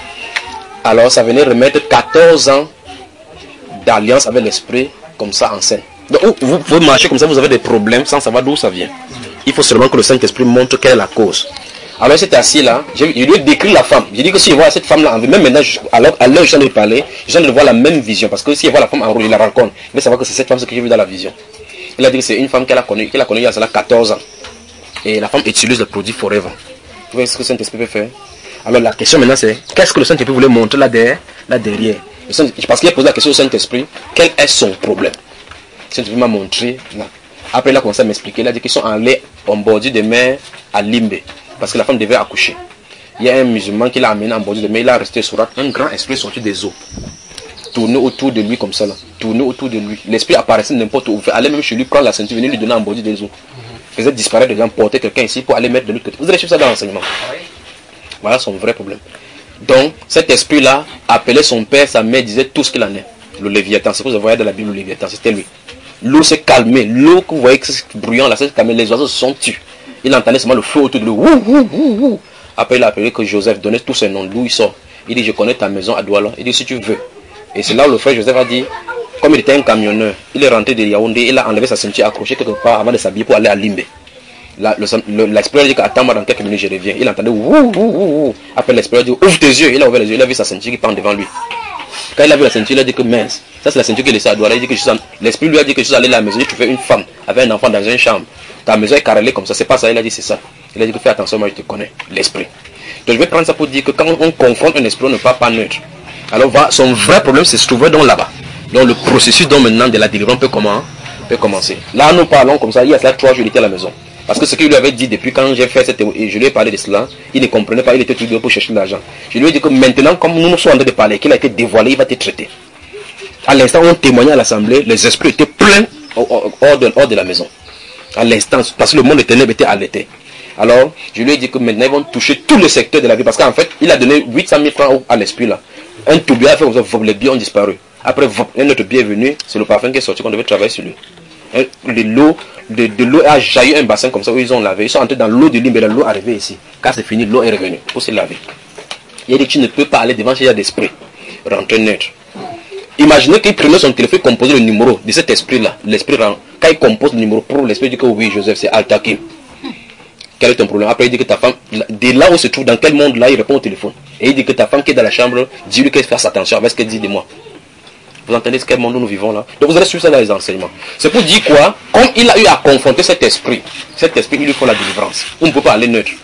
Alors ça venait remettre quatorze ans d'alliance avec l'esprit comme ça en scène. Donc vous pouvez marcher comme ça, vous avez des problèmes sans savoir d'où ça vient. Il faut seulement que le Saint-Esprit montre quelle est la cause. Alors j'étais assis là, je lui ai décrit la femme. J'ai dit que si je vois cette femme là, même maintenant, alors à l'heure où je viens de parler, je viens de voir la même vision. Parce que si je vois la femme en rouge, il la rencontre. Il va savoir que c'est cette femme que j'ai vue dans la vision. Il a dit que c'est une femme qu'elle a connue, qu'elle a connue il y a cela quatorze ans. Et la femme utilise le produit Forever. Vous voyez ce que le Saint-Esprit peut faire? Alors la question maintenant c'est, qu'est-ce que le Saint-Esprit voulait montrer là derrière, là derrière? Parce qu'il a posé la question au Saint-Esprit, quel est son problème? Le Saint-Esprit m'a montré là. Après il a commencé à m'expliquer, il a dit qu'ils sont allés en bordure de mer à Limbe. Parce que la femme devait accoucher. Il y a un musulman qui l'a amené en bordure de mer, il a resté sur un grand esprit sorti des eaux. Tourner autour de lui comme ça là. Tourner autour de lui. L'esprit apparaissait n'importe où. Allait même chez lui, prendre la ceinture, venir lui donner en bordure des eaux. Faisait disparaître des gens, porter quelqu'un ici pour aller mettre de l'autre côté. Vous allez suivre ça dans l'enseignement. Voilà son vrai problème. Donc, cet esprit-là appelait son père, sa mère, disait tout ce qu'il en est. Le Léviathan, c'est ce que vous voyez dans la Bible, le Léviathan, c'était lui. L'eau s'est calmée. L'eau que vous voyez que c'est bruyant là, s'est calmée. Les oiseaux se sont tus. Il entendait seulement le feu autour de lui. Ouh, ouh, ouh, ouh. Après, il a appelé que Joseph donnait tous ses noms. D'où il sort. Il dit, je connais ta maison à Douala. Il dit, si tu veux. Et c'est là où le frère Joseph a dit, comme il était un camionneur, il est rentré de Yaoundé, il a enlevé sa ceinture accrochée quelque part avant de s'habiller pour aller à Limbe. L'expert a dit attends-moi dans quelques minutes, je reviens. Il entendait ouh, ouh, ouh, ouh. Après l'expert a dit ouvre tes yeux. Il a ouvert les yeux, il a vu sa ceinture qui pend devant lui. Quand il a vu la ceinture, il a dit que mince, ça c'est la ceinture qu'il laissait à Douala. Il dit que je suis en... L'esprit lui a dit que je suis allé à la maison, tu fais une femme avec un enfant dans une chambre. Ta maison est carrelée comme ça, c'est pas ça. Il a dit c'est ça. Il a dit que fais attention, moi je te connais, l'esprit. Donc je vais prendre ça pour dire que quand on confronte un esprit, on ne parle pas neutre. Alors va, son vrai problème c'est se trouver donc là-bas. Donc le processus donc maintenant de la délivrance peut, comment, peut commencer. Là nous parlons comme ça, il y a cela trois jours il était à la maison. Parce que ce qu'il lui avait dit depuis quand j'ai fait cette et je lui ai parlé de cela, il ne comprenait pas, il était tout dehors pour chercher de l'argent. Je lui ai dit que maintenant, comme nous nous sommes en train de parler, qu'il a été dévoilé, il va te traiter. À l'instant où on témoignait à l'assemblée, les esprits étaient pleins hors de, hors de la maison. À l'instant, parce que le monde des ténèbres était alerté. Alors, je lui ai dit que maintenant ils vont toucher tout le secteur de la vie. Parce qu'en fait, il a donné huit cent mille francs à l'esprit là. Un tourbillon a fait comme ça, les billets ont disparu. Après, un autre billet est venu, c'est le parfum qui est sorti qu'on devait travailler sur lui. De l'eau, de, de l'eau a jailli un bassin comme ça où ils ont lavé. Ils sont entrés dans l'eau de Limbe, l'eau est arrivée ici. Quand c'est fini, l'eau est revenue pour se laver. Il a dit tu ne peux pas aller devant chez d'esprit. Rentrer neutre. Imaginez qu'il prenait son téléphone et composait le numéro de cet esprit-là. L'esprit rend. Quand il compose le numéro pour l'esprit dit que oui, Joseph, c'est Al-Takim. Quel est ton problème? Après, il dit que ta femme, de là où il se trouve, dans quel monde là, il répond au téléphone. Et il dit que ta femme qui est dans la chambre, dis-lui qu'elle fasse attention avec ce qu'elle dit de moi. Vous entendez ce quel monde où nous vivons là? Donc vous allez suivre ça dans les enseignements. C'est pour dire quoi? Comme il a eu à confronter cet esprit, cet esprit, il lui faut la délivrance. On ne peut pas aller neutre.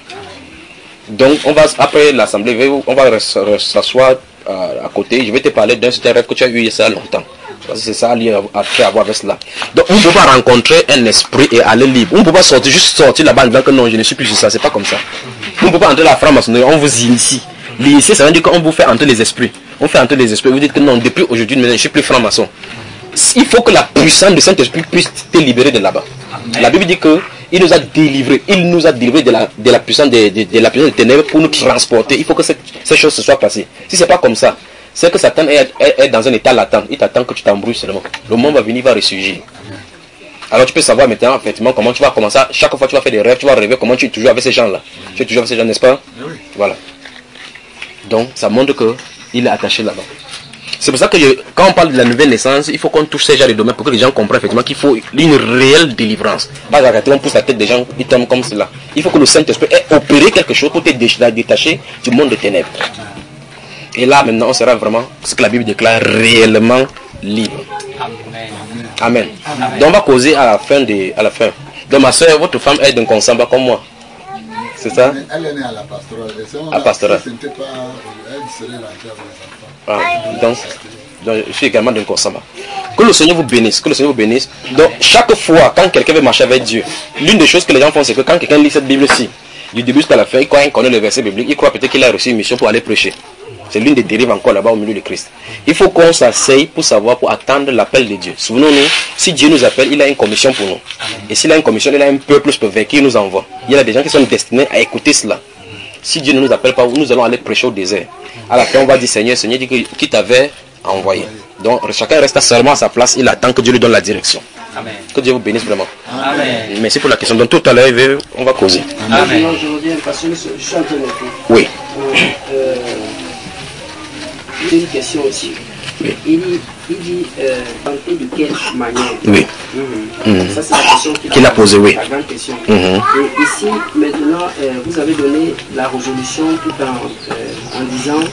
Donc on va, après l'assemblée, on va s'asseoir à côté. Je vais te parler d'un certain rêve que tu as eu ça longtemps. Parce que c'est ça lié à avoir avec cela. Donc on ne peut pas rencontrer un esprit et aller libre. On ne peut pas sortir, juste sortir là-bas en disant que non, je ne suis plus sur ça. C'est pas comme ça. On ne peut pas entrer la franc-maçonnerie, on vous initie. L'initier, ça veut dire qu'on vous fait entrer les esprits. On fait entrer les esprits. Vous dites que non, depuis aujourd'hui, je ne suis plus franc-maçon. Il faut que la puissance du Saint-Esprit puisse te libérer de là-bas. La Bible dit que il nous a délivrés. Il nous a délivrés de la, de la puissance de, de, de la puissance des ténèbres pour nous transporter. Il faut que cette, ces choses se soient passées. Si c'est pas comme ça, c'est que Satan est, est, est dans un état latent. Il t'attend que tu t'embrouilles seulement. Le monde va venir, il va ressurgir. Alors tu peux savoir maintenant effectivement comment tu vas commencer. Chaque fois que tu vas faire des rêves, tu vas rêver comment tu es toujours avec ces gens-là. Tu es toujours avec ces gens, n'est-ce pas? Voilà. Donc ça montre que il est attaché là-bas. C'est pour ça que je, quand on parle de la nouvelle naissance, il faut qu'on touche ces genres de domaines pour que les gens comprennent effectivement qu'il faut une réelle délivrance. Pas arrêter, on pousse la tête des gens, ils tombent comme cela. Il faut que le Saint-Esprit ait opéré quelque chose pour te détacher du monde des ténèbres. Et là maintenant on sera vraiment ce que la Bible déclare réellement libre. Amen. Amen. Donc on va causer à la fin de, à la fin. Donc ma soeur, votre femme est d'un consamba comme moi. C'est ça? Elle est née à la pastorale. À pastorale. Ah, donc, donc, je suis également d'un consamba. Que le Seigneur vous bénisse. Que le Seigneur vous bénisse. Donc chaque fois quand quelqu'un veut marcher avec Dieu, l'une des choses que les gens font c'est que quand quelqu'un lit cette Bible-ci, du début jusqu'à la fin, quand il connaît le verset biblique, il croit peut-être qu'il a reçu une mission pour aller prêcher. C'est l'une des dérives encore là-bas au milieu de Christ. Il faut qu'on s'asseye pour savoir, pour attendre l'appel de Dieu. Souvenons-nous, si Dieu nous appelle, il a une commission pour nous. Et s'il a une commission, il a un peuple vers qui il nous envoie. Il y a des gens qui sont destinés à écouter cela. Si Dieu ne nous appelle pas, nous allons aller prêcher au désert. À la fin, on va dire Seigneur, Seigneur dit qui t'avait envoyé. Donc chacun reste seulement à sa place, il attend que Dieu lui donne la direction. Amen. Que Dieu vous bénisse vraiment. Amen. Merci pour la question. Donc tout à l'heure, on va causer. Amen. Je reviens parce que je suis en train de faire. Oui. Euh, J'ai une question aussi. Oui. Il dit, il dit euh, tenter de quelle manière? Oui. Mmh. Mmh. Ça, c'est la question qu'il Qu'il a posée, oui. La grande question. Mmh. Et ici, maintenant, euh, vous avez donné la résolution tout en, euh, en disant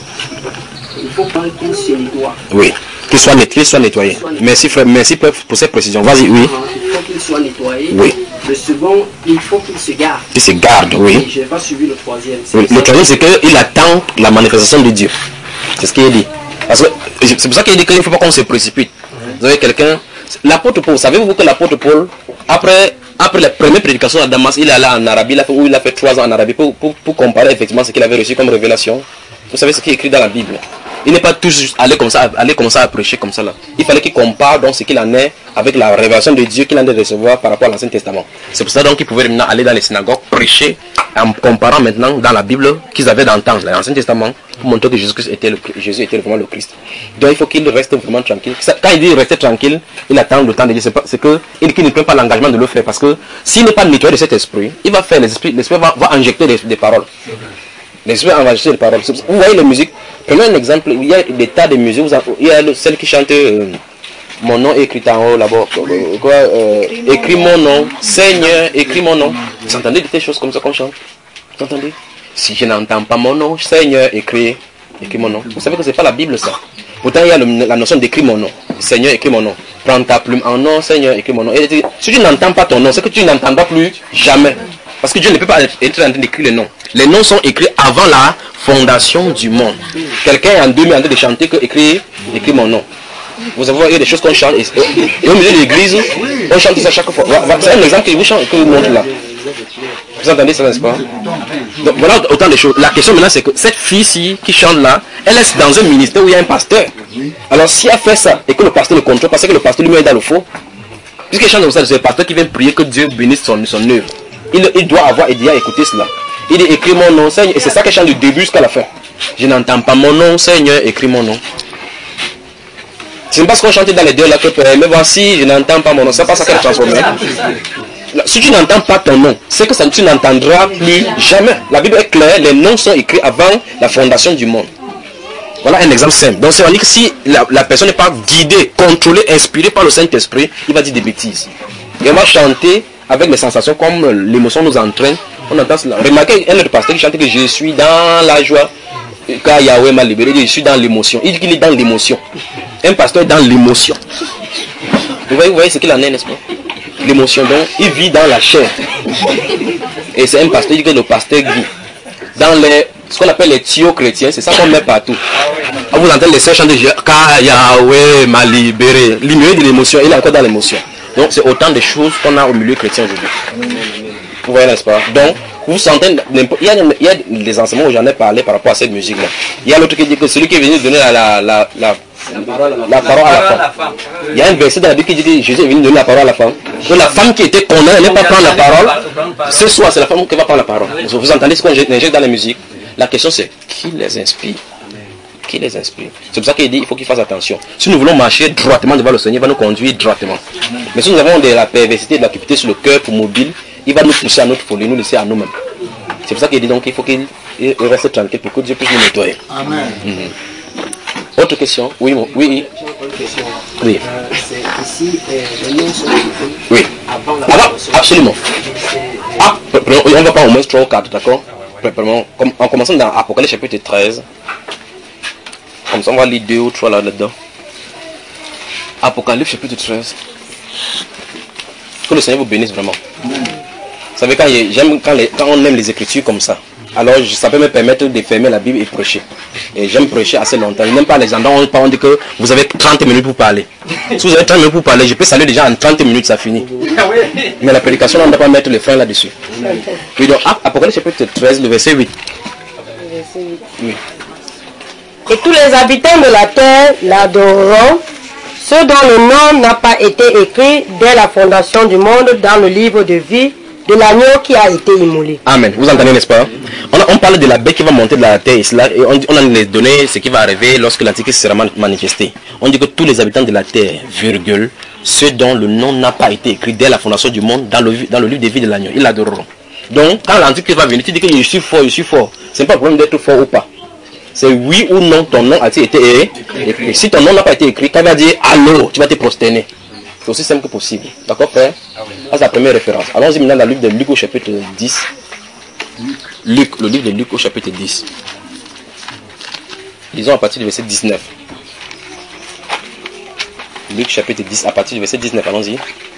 il faut pas qu'il se nettoie. Oui. Qu'il soit nettoyé, qu'il soit nettoyé. Merci frère, merci pour cette précision. Vas-y, oui. Il faut qu'il soit nettoyé. Oui. Le second, il faut qu'il se garde. Il se garde, oui. Je n'ai pas suivi le troisième. Oui. Le troisième, c'est qu'il attend la manifestation de Dieu. C'est ce qu'il dit. Parce que c'est pour ça qu'il dit qu'il ne faut pas qu'on se précipite. Vous avez quelqu'un, l'apôtre Paul, savez-vous que l'apôtre Paul, après, après la première prédication à Damas, il est allé en Arabie, il a fait, où il a fait trois ans en Arabie pour, pour, pour comparer effectivement ce qu'il avait reçu comme révélation. Vous savez ce qui est écrit dans la Bible. Il n'est pas tous juste allé comme ça, aller comme ça à prêcher comme ça là. Il fallait qu'il compare donc ce qu'il en est avec la révélation de Dieu qu'il en est de recevoir par rapport à l'Ancien Testament. C'est pour ça donc qu'il pouvait maintenant aller dans les synagogues prêcher en comparant maintenant dans la Bible qu'ils avaient d'entendre l'Ancien Testament pour montrer que Jésus était, le, Jésus était vraiment le Christ. Donc il faut qu'il reste vraiment tranquille. Quand il dit rester tranquille, il attend le temps de Dieu. C'est que il, qu'il ne prenne pas l'engagement de le faire parce que s'il n'est pas nettoyé de cet esprit, il va faire l'esprit, l'esprit va, va injecter des, des paroles. L'esprit va injecter des paroles. Vous voyez les musiques. Prenons un exemple, il y a des tas de musiques, il y a celle qui chante euh, mon nom écrit en haut là-bas, euh, quoi, euh, écris mon nom, Seigneur, écris mon nom. Vous entendez des choses comme ça qu'on chante? Vous entendez? Si je n'entends pas mon nom, Seigneur, écris, écris mon nom. Vous savez que c'est pas la Bible ça. Pourtant il y a le, la notion d'écris mon nom, Seigneur, écris mon nom. Prends ta plume en nom, Seigneur, écris mon nom. Et si tu n'entends pas ton nom, c'est que tu n'entendras plus jamais. Parce que Dieu ne peut pas être en train d'écrire les noms. Les noms sont écrits avant la fondation du monde. Quelqu'un est en deux mille en train de chanter que écrit, écrit mon nom. Vous avez il y a des choses qu'on chante. Et, et au milieu de l'église, on chante ça chaque fois. C'est un exemple que vous, chante, que vous montre là. Vous entendez ça, n'est-ce pas? Donc voilà autant de choses. La question maintenant c'est que cette fille-ci qui chante là, elle est dans un ministère où il y a un pasteur. Alors si elle fait ça et que le pasteur le contrôle, parce que le pasteur lui-même est dans le faux, puisqu'elle chante comme ça, c'est le pasteur qui vient prier que Dieu bénisse son, son œuvre. Il, il doit avoir et à écouter cela. Il dit écris mon nom Seigneur. Et c'est ça qu'elle chante du début jusqu'à la fin. Je n'entends pas mon nom Seigneur, écris mon nom. C'est pas ce qu'on chantait dans les deux là que mais voici je n'entends pas mon nom. C'est pas ça qu'elle transforme. Si tu n'entends pas ton nom, c'est que ça, tu n'entendras plus jamais. La Bible est claire, les noms sont écrits avant la fondation du monde. Voilà un exemple simple. Donc c'est à dire que si la, la personne n'est pas guidée, contrôlée, inspirée par le Saint-Esprit, il va dire des bêtises. Et on va chanter avec les sensations comme l'émotion nous entraîne. On entend cela. Remarquez un autre pasteur qui chante que je suis dans la joie. Quand Yahweh m'a libéré, je suis dans l'émotion. Il dit qu'il est dans l'émotion. Un pasteur est dans l'émotion. Vous voyez, vous voyez ce qu'il en est, n'est-ce pas? L'émotion, donc, il vit dans la chair. Et c'est un pasteur, il dit que le pasteur vit dans les, ce qu'on appelle les tuyaux chrétiens, c'est ça qu'on met partout. Vous entendez les sœurs chanter, car Yahweh m'a libéré. L'immunité de l'émotion, il est encore dans l'émotion. Donc c'est autant de choses qu'on a au milieu chrétien aujourd'hui. Vous voyez, n'est-ce pas? Donc, vous sentez, il y a, il y a des enseignements où j'en ai parlé par rapport à cette musique-là. Il y a l'autre qui dit que celui qui est venu donner la, la, la, la, la parole à la femme. Il y a un verset dans la Bible qui dit que Jésus est venu donner la parole à la femme. Que la femme qui était condamnée n'est pas prendre la parole. Ce soir, c'est la femme qui va prendre la parole. Vous entendez ce qu'on injecte dans la musique? La question c'est qui les inspire? Qui les inspire? C'est pour ça qu'il dit il faut qu'ils fassent attention. Si nous voulons marcher droitement devant le Seigneur, il va nous conduire droitement. Mais si nous avons de la perversité, de la cupidité sur le cœur pour mobile, il va nous pousser à notre folie, nous laisser à nous-mêmes. C'est pour ça qu'il dit donc qu'il faut qu'il reste tranquille pour que Dieu puisse nous nettoyer. Amen. Mm-hmm. Autre question? Oui, mon, oui. Autre question. Oui. Euh, c'est ici, euh, les noms sont écrits oui. avant la avant, absolument. Ah, on va pas au moins trois ou quatre, d'accord? En commençant dans Apocalypse chapitre treize. Comme ça, on va lire deux ou trois là, là-dedans. Apocalypse chapitre treize. Que le Seigneur vous bénisse vraiment. Vous savez, quand, j'aime, quand, les, quand on aime les Écritures comme ça, alors ça peut me permettre de fermer la Bible et prêcher. Et j'aime prêcher assez longtemps. Je n'aime pas les endroits où on dit que vous avez trente minutes pour parler. Si vous avez trente minutes pour parler, je peux saluer déjà en trente minutes, ça finit. Mais la prédication, on ne doit pas mettre les freins là-dessus. Oui, donc Apocalypse chapitre treize, le verset huit. Oui. Et tous les habitants de la terre l'adoreront, ceux dont le nom n'a pas été écrit dès la fondation du monde dans le livre de vie de l'agneau qui a été immolé. Amen. Vous entendez, n'est-ce pas? on, a, on parle de la bête qui va monter de la terre et, cela, et on, on a les données ce qui va arriver lorsque l'Antichrist sera manifesté. On dit que tous les habitants de la terre, virgule, ceux dont le nom n'a pas été écrit dès la fondation du monde dans le, dans le livre des vies de l'agneau, ils l'adoreront. Donc, quand l'Antichrist va venir, tu dis que je suis fort, je suis fort. Ce n'est pas le problème d'être fort ou pas. C'est oui ou non, ton nom a-t-il été écrit. Si ton nom n'a pas été écrit, quand il va dire allô, tu vas te prosterner. C'est aussi simple que possible. D'accord, frère? Ça, c'est la première référence. Allons-y maintenant dans le livre de Luc au chapitre dix. Luc, le livre de Luc au chapitre dix. Disons à partir du verset dix-neuf. Luc chapitre dix, à partir du verset dix-neuf, allons-y.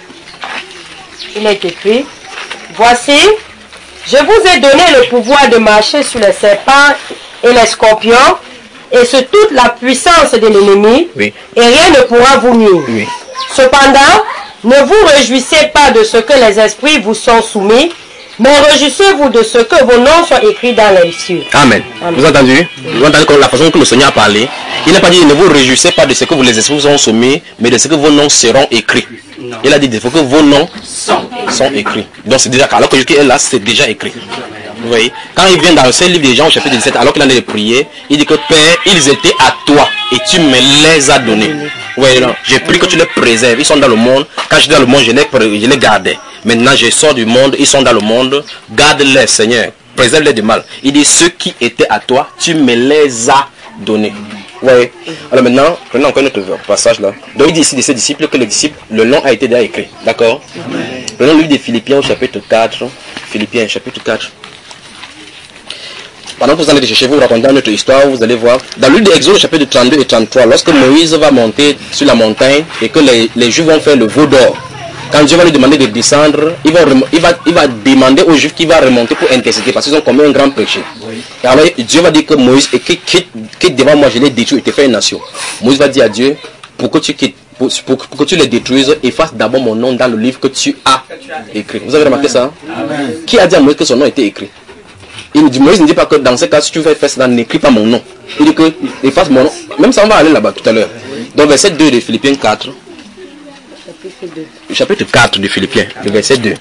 Il est écrit, voici, je vous ai donné le pouvoir de marcher sur les serpents et les scorpions, et sur toute la puissance de l'ennemi, oui. Et rien ne pourra vous nuire. Oui. Cependant, ne vous réjouissez pas de ce que les esprits vous sont soumis, mais réjouissez-vous de ce que vos noms sont écrits dans les cieux. Amen. Amen. Vous entendez? Vous entendez la façon que le Seigneur a parlé. Il n'a pas dit ne vous réjouissez pas de ce que vous, les esprits vous ont soumis, mais de ce que vos noms seront écrits. Non. Il a dit il faut que vos noms sont, sont écrits. Donc c'est déjà, alors que je est là, c'est déjà écrit. Vous voyez, quand il vient dans ce livre des Jean au chapitre dix-sept, alors qu'il en est de prier, il dit que Père, ils étaient à toi et tu me les as donnés. Vous voyez, j'ai pris que tu les préserves. Ils sont dans le monde. Quand je suis dans le monde, je les, je les gardais. Maintenant, je sors du monde, ils sont dans le monde. Garde-les, Seigneur. Préserve-les du mal. Il dit ceux qui étaient à toi, tu me les as donnés. Vous voyez. Alors maintenant, prenons encore notre passage là. Donc il dit ici de ses disciples que les disciples, le nom a été déjà écrit. D'accord? Prenons le livre des Philippiens au chapitre quatre. Philippiens, chapitre quatre. Pendant que vous allez chercher, vous raconter notre histoire, vous allez voir. Dans le livre d'Exode, chapitre trente-deux et trente-trois, lorsque Moïse va monter sur la montagne et que les, les Juifs vont faire le veau d'or, quand Dieu va lui demander de descendre, il va, il va, il va demander aux Juifs qui va remonter pour intercéder parce qu'ils ont commis un grand péché. Et alors Dieu va dire que Moïse, quitte, quitte devant moi, je l'ai détruit et te fait une nation. Moïse va dire à Dieu, pour que tu quittes, pour, pour, pour que tu les détruises, efface d'abord mon nom dans le livre que tu as écrit. Vous avez remarqué ça? Amen. Qui a dit à Moïse que son nom était écrit? Il dit, Moïse ne dit pas que dans ce cas, si tu veux faire ça, n'écris pas mon nom. Il dit que efface mon nom. Même ça, on va aller là-bas tout à l'heure. Donc, verset deux de Philippiens quatre. Chapitre deux. Le chapitre quatre de Philippiens, le verset deux.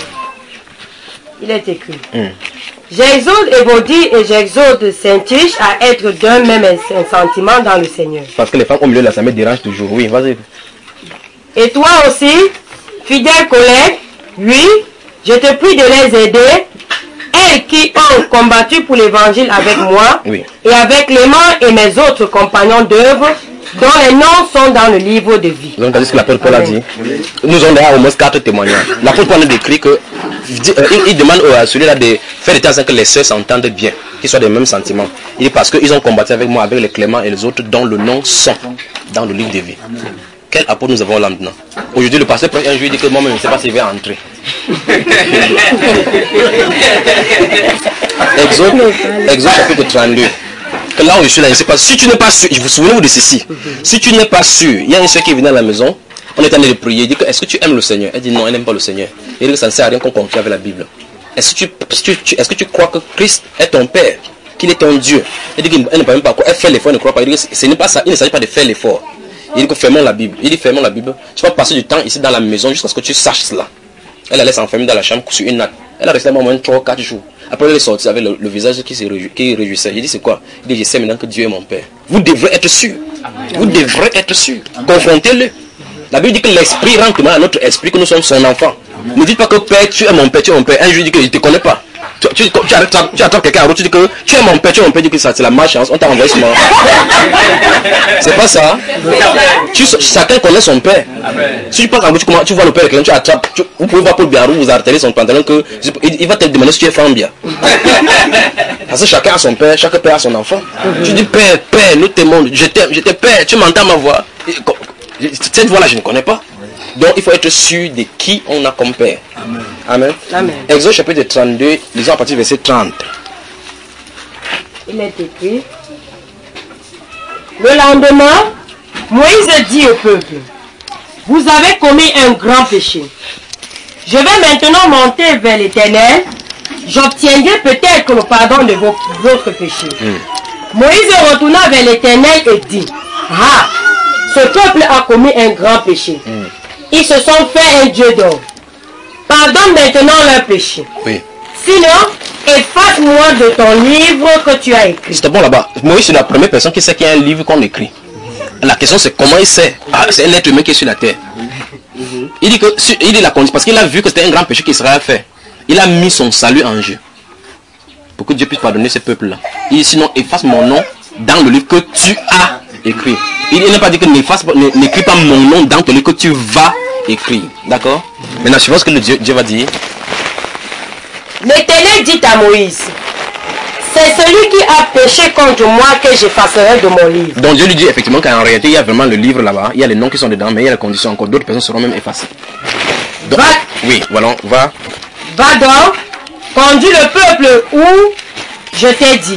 Il est écrit. Hum. J'exhorte Évodie et j'exhorte Saint-Tiche à être d'un même sentiment dans le Seigneur. Parce que les femmes au milieu de la ça me dérange toujours. Oui, vas-y. Et toi aussi, fidèle collègue, oui, je te prie de les aider. Elles qui ont combattu pour l'évangile avec moi, oui. Et avec Clément et mes autres compagnons d'œuvre, dont les noms sont dans le livre de vie. Vous entendez ce que l'apôtre Paul a dit? Nous avons déjà au moins quatre témoignages. L'apôtre Paul a décrit que il, il demande à celui-là de faire de telle sorte que les sœurs s'entendent bien, qu'ils soient des mêmes sentiments. Il dit parce qu'ils ont combattu avec moi, avec les Clément et les autres, dont le nom sont dans le livre de vie. Amen. Quel apôtre nous avons là maintenant? Aujourd'hui, le pasteur un jour dit que moi-même je ne sais pas s'il va entrer. Exode, Exode chapitre trente-deux. Que là où je suis là, je ne sais pas. Si tu n'es pas sûr, vous souvenez-vous de ceci. Si tu n'es pas sûr, il y a un soeur qui est venu à la maison, on est en train de prier, il dit que est-ce que tu aimes le Seigneur? Elle dit non, elle n'aime pas le Seigneur. Il dit que ça ne sert à rien qu'on confie avec la Bible. Est-ce que, tu, est-ce que tu crois que Christ est ton Père, qu'il est ton Dieu? Elle dit qu'elle ne peut même pas quoi. Elle fait l'effort, elle ne croit pas. Il dit que ce n'est pas ça, il ne s'agit pas de faire l'effort. Il dit que fermons la Bible. Il dit fermons la Bible. Tu vas passer du temps ici dans la maison jusqu'à ce que tu saches cela. Elle la laisse enfermer dans la chambre sur une natte. Elle a resté au moins trois quatre jours. Après elle est sortie avec le, le visage qui se réjou, qui réjouissait. Il dit c'est quoi? Il dit je sais maintenant que Dieu est mon Père. Vous devrez être sûr. Vous devrez être sûr. Confrontez-le. La Bible dit que l'esprit rentre dans notre esprit que nous sommes son enfant. Amen. Ne dites pas que Père, tu es mon Père, tu es mon Père. Un jour il dit que je ne te connais pas. Tu, tu, tu, attends, tu attends quelqu'un à route, tu dis que tu es mon Père, tu es mon Père, tu dis que ça c'est la malchance, on t'a envoyé ce moment. C'est pas ça. Tu, chacun connaît son Père. Amen. Si tu parles en route, tu, tu vois le Père de quelqu'un, tu attrapes, tu, vous pouvez voir Paul Biarou, vous arrêtez son pantalon, que, il, il va te demander si tu es Fambia. Parce que chacun a son Père, chaque Père a son enfant. Amen. Tu dis Père, Père, nous t'aimons, je t'aime, je t'aime Père, tu m'entends ma voix. Cette voix-là, je ne connais pas. Donc il faut être sûr de qui on a comme Père. Amen. Amen. Amen. Exode chapitre trente-deux, lisons à partir du verset trente. Il est écrit. Le lendemain, Moïse dit au peuple, vous avez commis un grand péché. Je vais maintenant monter vers l'Éternel. J'obtiendrai peut-être le pardon de vos autres péchés. Mm. Moïse retourna vers l'Éternel et dit, ah, ce peuple a commis un grand péché. Mm. Ils se sont fait un dieu d'or. pardonne maintenant leurs péchés. Oui. Sinon, efface-moi de ton livre que tu as écrit. C'était bon là-bas. Moïse, c'est la première personne qui sait qu'il y a un livre qu'on écrit. La question, c'est comment il sait. Ah, c'est un être humain qui est sur la terre. Il dit que, il dit la condition, parce qu'il a vu que c'était un grand péché qu'Israël a fait. Il a mis son salut en jeu. Pour que Dieu puisse pardonner ce peuple-là. Il dit, sinon, efface mon nom dans le livre que tu as écrit. Il n'a pas dit que n'écris pas mon nom dans le livre que tu vas écrire. D'accord? Maintenant, suivant ce que le Dieu, Dieu va dire. L'Éternel dit à Moïse, c'est celui qui a péché contre moi que j'effacerai de mon livre. Donc Dieu lui dit effectivement qu'en réalité, il y a vraiment le livre là-bas, il y a les noms qui sont dedans, mais il y a les conditions encore. D'autres personnes seront même effacées. Donc, va, oui, voilà, va. Va donc, conduis le peuple où je t'ai dit.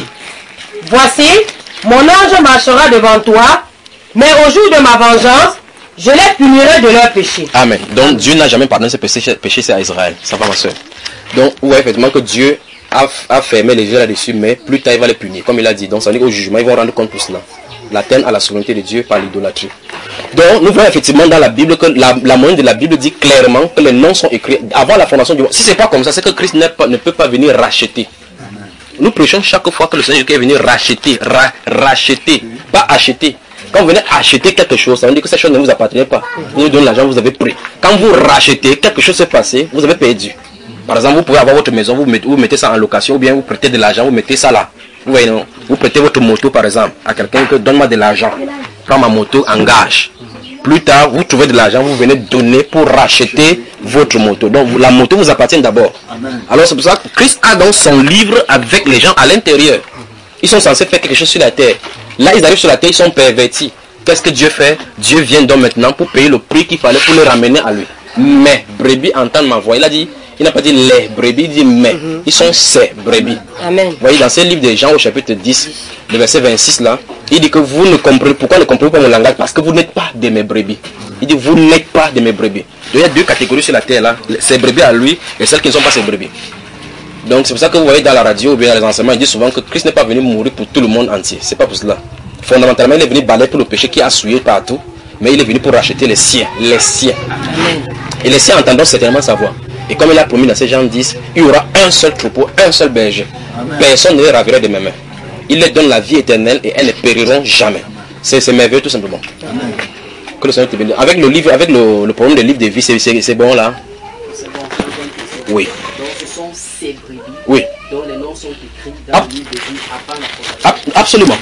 Voici, mon ange marchera devant toi, mais au jour de ma vengeance, je les punirai de leurs péchés. Amen. Donc Dieu n'a jamais pardonné ses péchés, péchés c'est à Israël. Ça va, ma soeur. Donc, ouais, effectivement que Dieu a, a fermé les yeux là-dessus, mais plus tard il va les punir, comme il a dit. Donc ça veut dire qu'au jugement, ils vont rendre compte pour cela. L'atteinte à la souveraineté de Dieu par l'idolâtrie. Donc nous voyons effectivement dans la Bible que la, la moyenne de la Bible dit clairement que les noms sont écrits avant la fondation du monde. Si c'est pas comme ça, c'est que Christ pas, ne peut pas venir racheter. Nous prêchons chaque fois que le Seigneur est venu racheter, ra, racheter, pas acheter. Quand vous venez acheter quelque chose, ça veut dire que cette chose ne vous appartient pas. Vous nous donnez l'argent, vous avez pris. Quand vous rachetez, quelque chose s'est passé, vous avez perdu. Par exemple, vous pouvez avoir votre maison, vous mettez, vous mettez ça en location, ou bien vous prêtez de l'argent, vous mettez ça là. Vous voyez, non? Vous prêtez votre moto, par exemple, à quelqu'un que donne-moi de l'argent. Prends ma moto, engage. Plus tard, vous trouvez de l'argent, vous venez donner pour racheter votre moto. Donc, la moto vous appartient d'abord. Alors, c'est pour ça que Christ a dans son livre avec les gens à l'intérieur. Ils sont censés faire quelque chose sur la terre. Là, ils arrivent sur la terre, ils sont pervertis. Qu'est-ce que Dieu fait? Dieu vient donc maintenant pour payer le prix qu'il fallait pour les ramener à lui. Mais, brebis entendent ma voix. Il a dit, il n'a pas dit les brebis, il dit mais. Mm-hmm. Ils sont ces brebis. Amen. Vous voyez, dans ce livre de Jean au chapitre dix, le verset vingt-six là, il dit que vous ne comprenez, pourquoi ne comprenez pas mon langage? Parce que vous n'êtes pas de mes brebis. Il dit, vous n'êtes pas de mes brebis. Donc il y a deux catégories sur la terre là, ces brebis à lui et celles qui ne sont pas ses brebis. Donc c'est pour ça que vous voyez dans la radio ou bien dans les enseignements, il dit souvent que Christ n'est pas venu mourir pour tout le monde entier. C'est pas pour cela. Fondamentalement, il est venu balayer pour le péché qui a souillé partout, mais il est venu pour racheter les siens, les siens. Amen. Et les siens entendront certainement sa voix. Et comme il a promis dans ces Jean dix, il y aura un seul troupeau, un seul berger. Amen. Personne ne les ravira de mes mains. Il leur donne la vie éternelle et elles ne périront jamais. C'est merveilleux tout simplement. Amen. Que le Seigneur te bénisse. Avec le livre, avec le, le problème des livres de vie, c'est bon là. C'est bon. Oui. Donc ce sont ces brebis. Oui. Dont les noms sont écrits dans Ab le livre de vie avant la fondation. Absolument.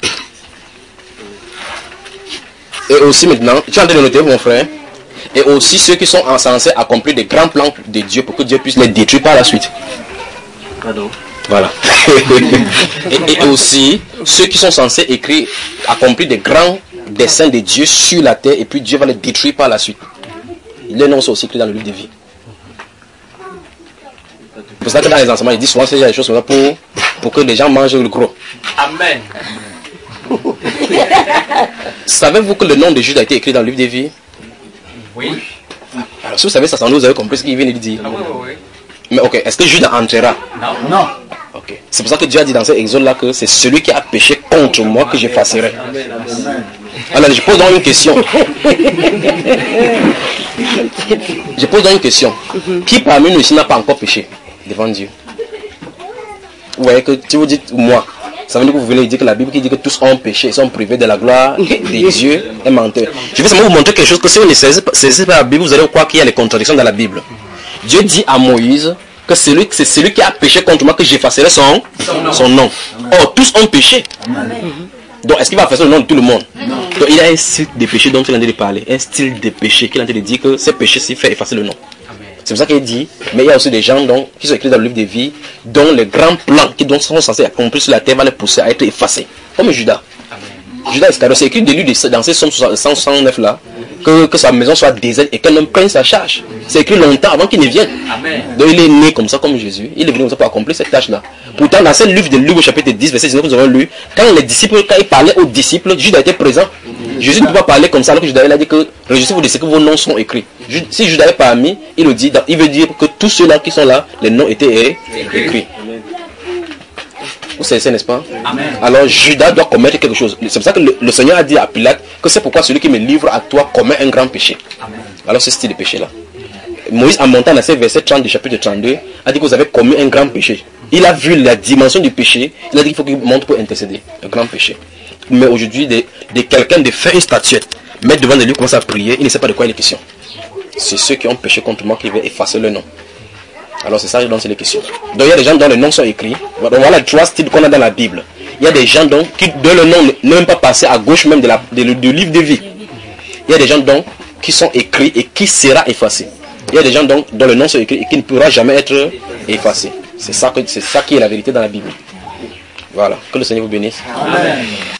Et aussi maintenant, tu as en train de noter mon frère. Et aussi ceux qui sont censés accomplir des grands plans de Dieu pour que Dieu puisse les détruire par la suite. Cadeau. Voilà. et, et aussi ceux qui sont censés écrire, accomplir des grands desseins de Dieu sur la terre et puis Dieu va les détruire par la suite. Les noms sont aussi écrits dans le livre de vie. C'est pour ça que dans les enseignements, ils disent souvent qu'il y a des choses comme ça pour, pour que les gens mangent le gros. Amen. Savez-vous que le nom de Jude a été écrit dans le livre de vie? Oui. Alors si vous savez ça, vous avez compris ce qu'il vient de dire. Ah oui, oui, oui. Mais ok, est-ce que Jude entrera? Non. Non. Ok. C'est pour ça que Dieu a dit dans cet exode-là que c'est celui qui a péché contre moi que j'effacerai. Alors je pose donc une question. Je pose donc une question. Qui parmi nous ici n'a pas encore péché devant Dieu? Vous voyez que si vous dites moi, ça veut dire que vous venez dire que la Bible qui dit que tous ont péché, ils sont privés de la gloire de Dieu est menteur. Je vais seulement vous montrer quelque chose que si vous ne saisissez pas la Bible, vous allez croire qu'il y a les contradictions dans la Bible. Dieu dit à Moïse que c'est celui, celui qui a péché contre moi que j'effacerai son, son nom. Or, tous ont péché. Donc, est-ce qu'il va effacer le nom de tout le monde? Donc, il y a un style de péché dont il est en train de parler. Un style de péché qu'il est en train de dire que ce péché s'il fait effacer le nom. C'est pour ça qu'il dit, mais il y a aussi des gens donc, qui sont écrits dans le livre de vie, dont les grands plans qui donc, sont censés accomplir sur la terre va les pousser à être effacés. Comme Judas. Amen. Judas Iscariot, c'est écrit de lui dans ces cent soixante-neuf là, que, que sa maison soit déserte et qu'elle homme prenne sa charge. C'est écrit longtemps avant qu'il ne vienne. Amen. Donc il est né comme ça, comme Jésus. Il est venu comme ça pour accomplir cette tâche-là. Pourtant, dans ce livre de Luc au chapitre dix, verset dix-neuf, nous avons lu, quand les disciples, quand ils parlaient aux disciples, Judas était présent. Jésus ne peut pas parler comme ça, alors que Judas il a dit que réjouissez-vous de ce que vos noms sont écrits. Si Judas est parmi, il le dit, il veut dire que tous ceux-là qui sont là, les noms étaient écrits. Vous savez, n'est-ce pas? Amen. Alors Judas doit commettre quelque chose. C'est pour ça que le, le Seigneur a dit à Pilate que c'est pourquoi celui qui me livre à toi commet un grand péché. Amen. Alors c'est ce style de péché là. Moïse, en montant dans ces versets trente du chapitre trente-deux, a dit que vous avez commis un grand péché. Il a vu la dimension du péché, il a dit qu'il faut qu'il monte pour intercéder. Un grand péché. Mais aujourd'hui, de, de quelqu'un de faire une statuette, mettre devant de lui, commencer à prier, il ne sait pas de quoi il est question. C'est ceux qui ont péché contre moi qui veulent effacer le nom. Alors c'est ça dont c'est les questions. Donc il y a des gens dont les noms sont écrits. Donc voilà trois styles qu'on a dans la Bible. Il y a des gens dont, qui, dont le nom n'est même pas passé à gauche même de la, de, de, du livre de vie. Il y a des gens dont, qui sont écrits et qui sera effacé. Il y a des gens dont, dont le nom sont écrits et qui ne pourra jamais être effacé. C'est ça, que, c'est ça qui est la vérité dans la Bible. Voilà. Que le Seigneur vous bénisse. Amen.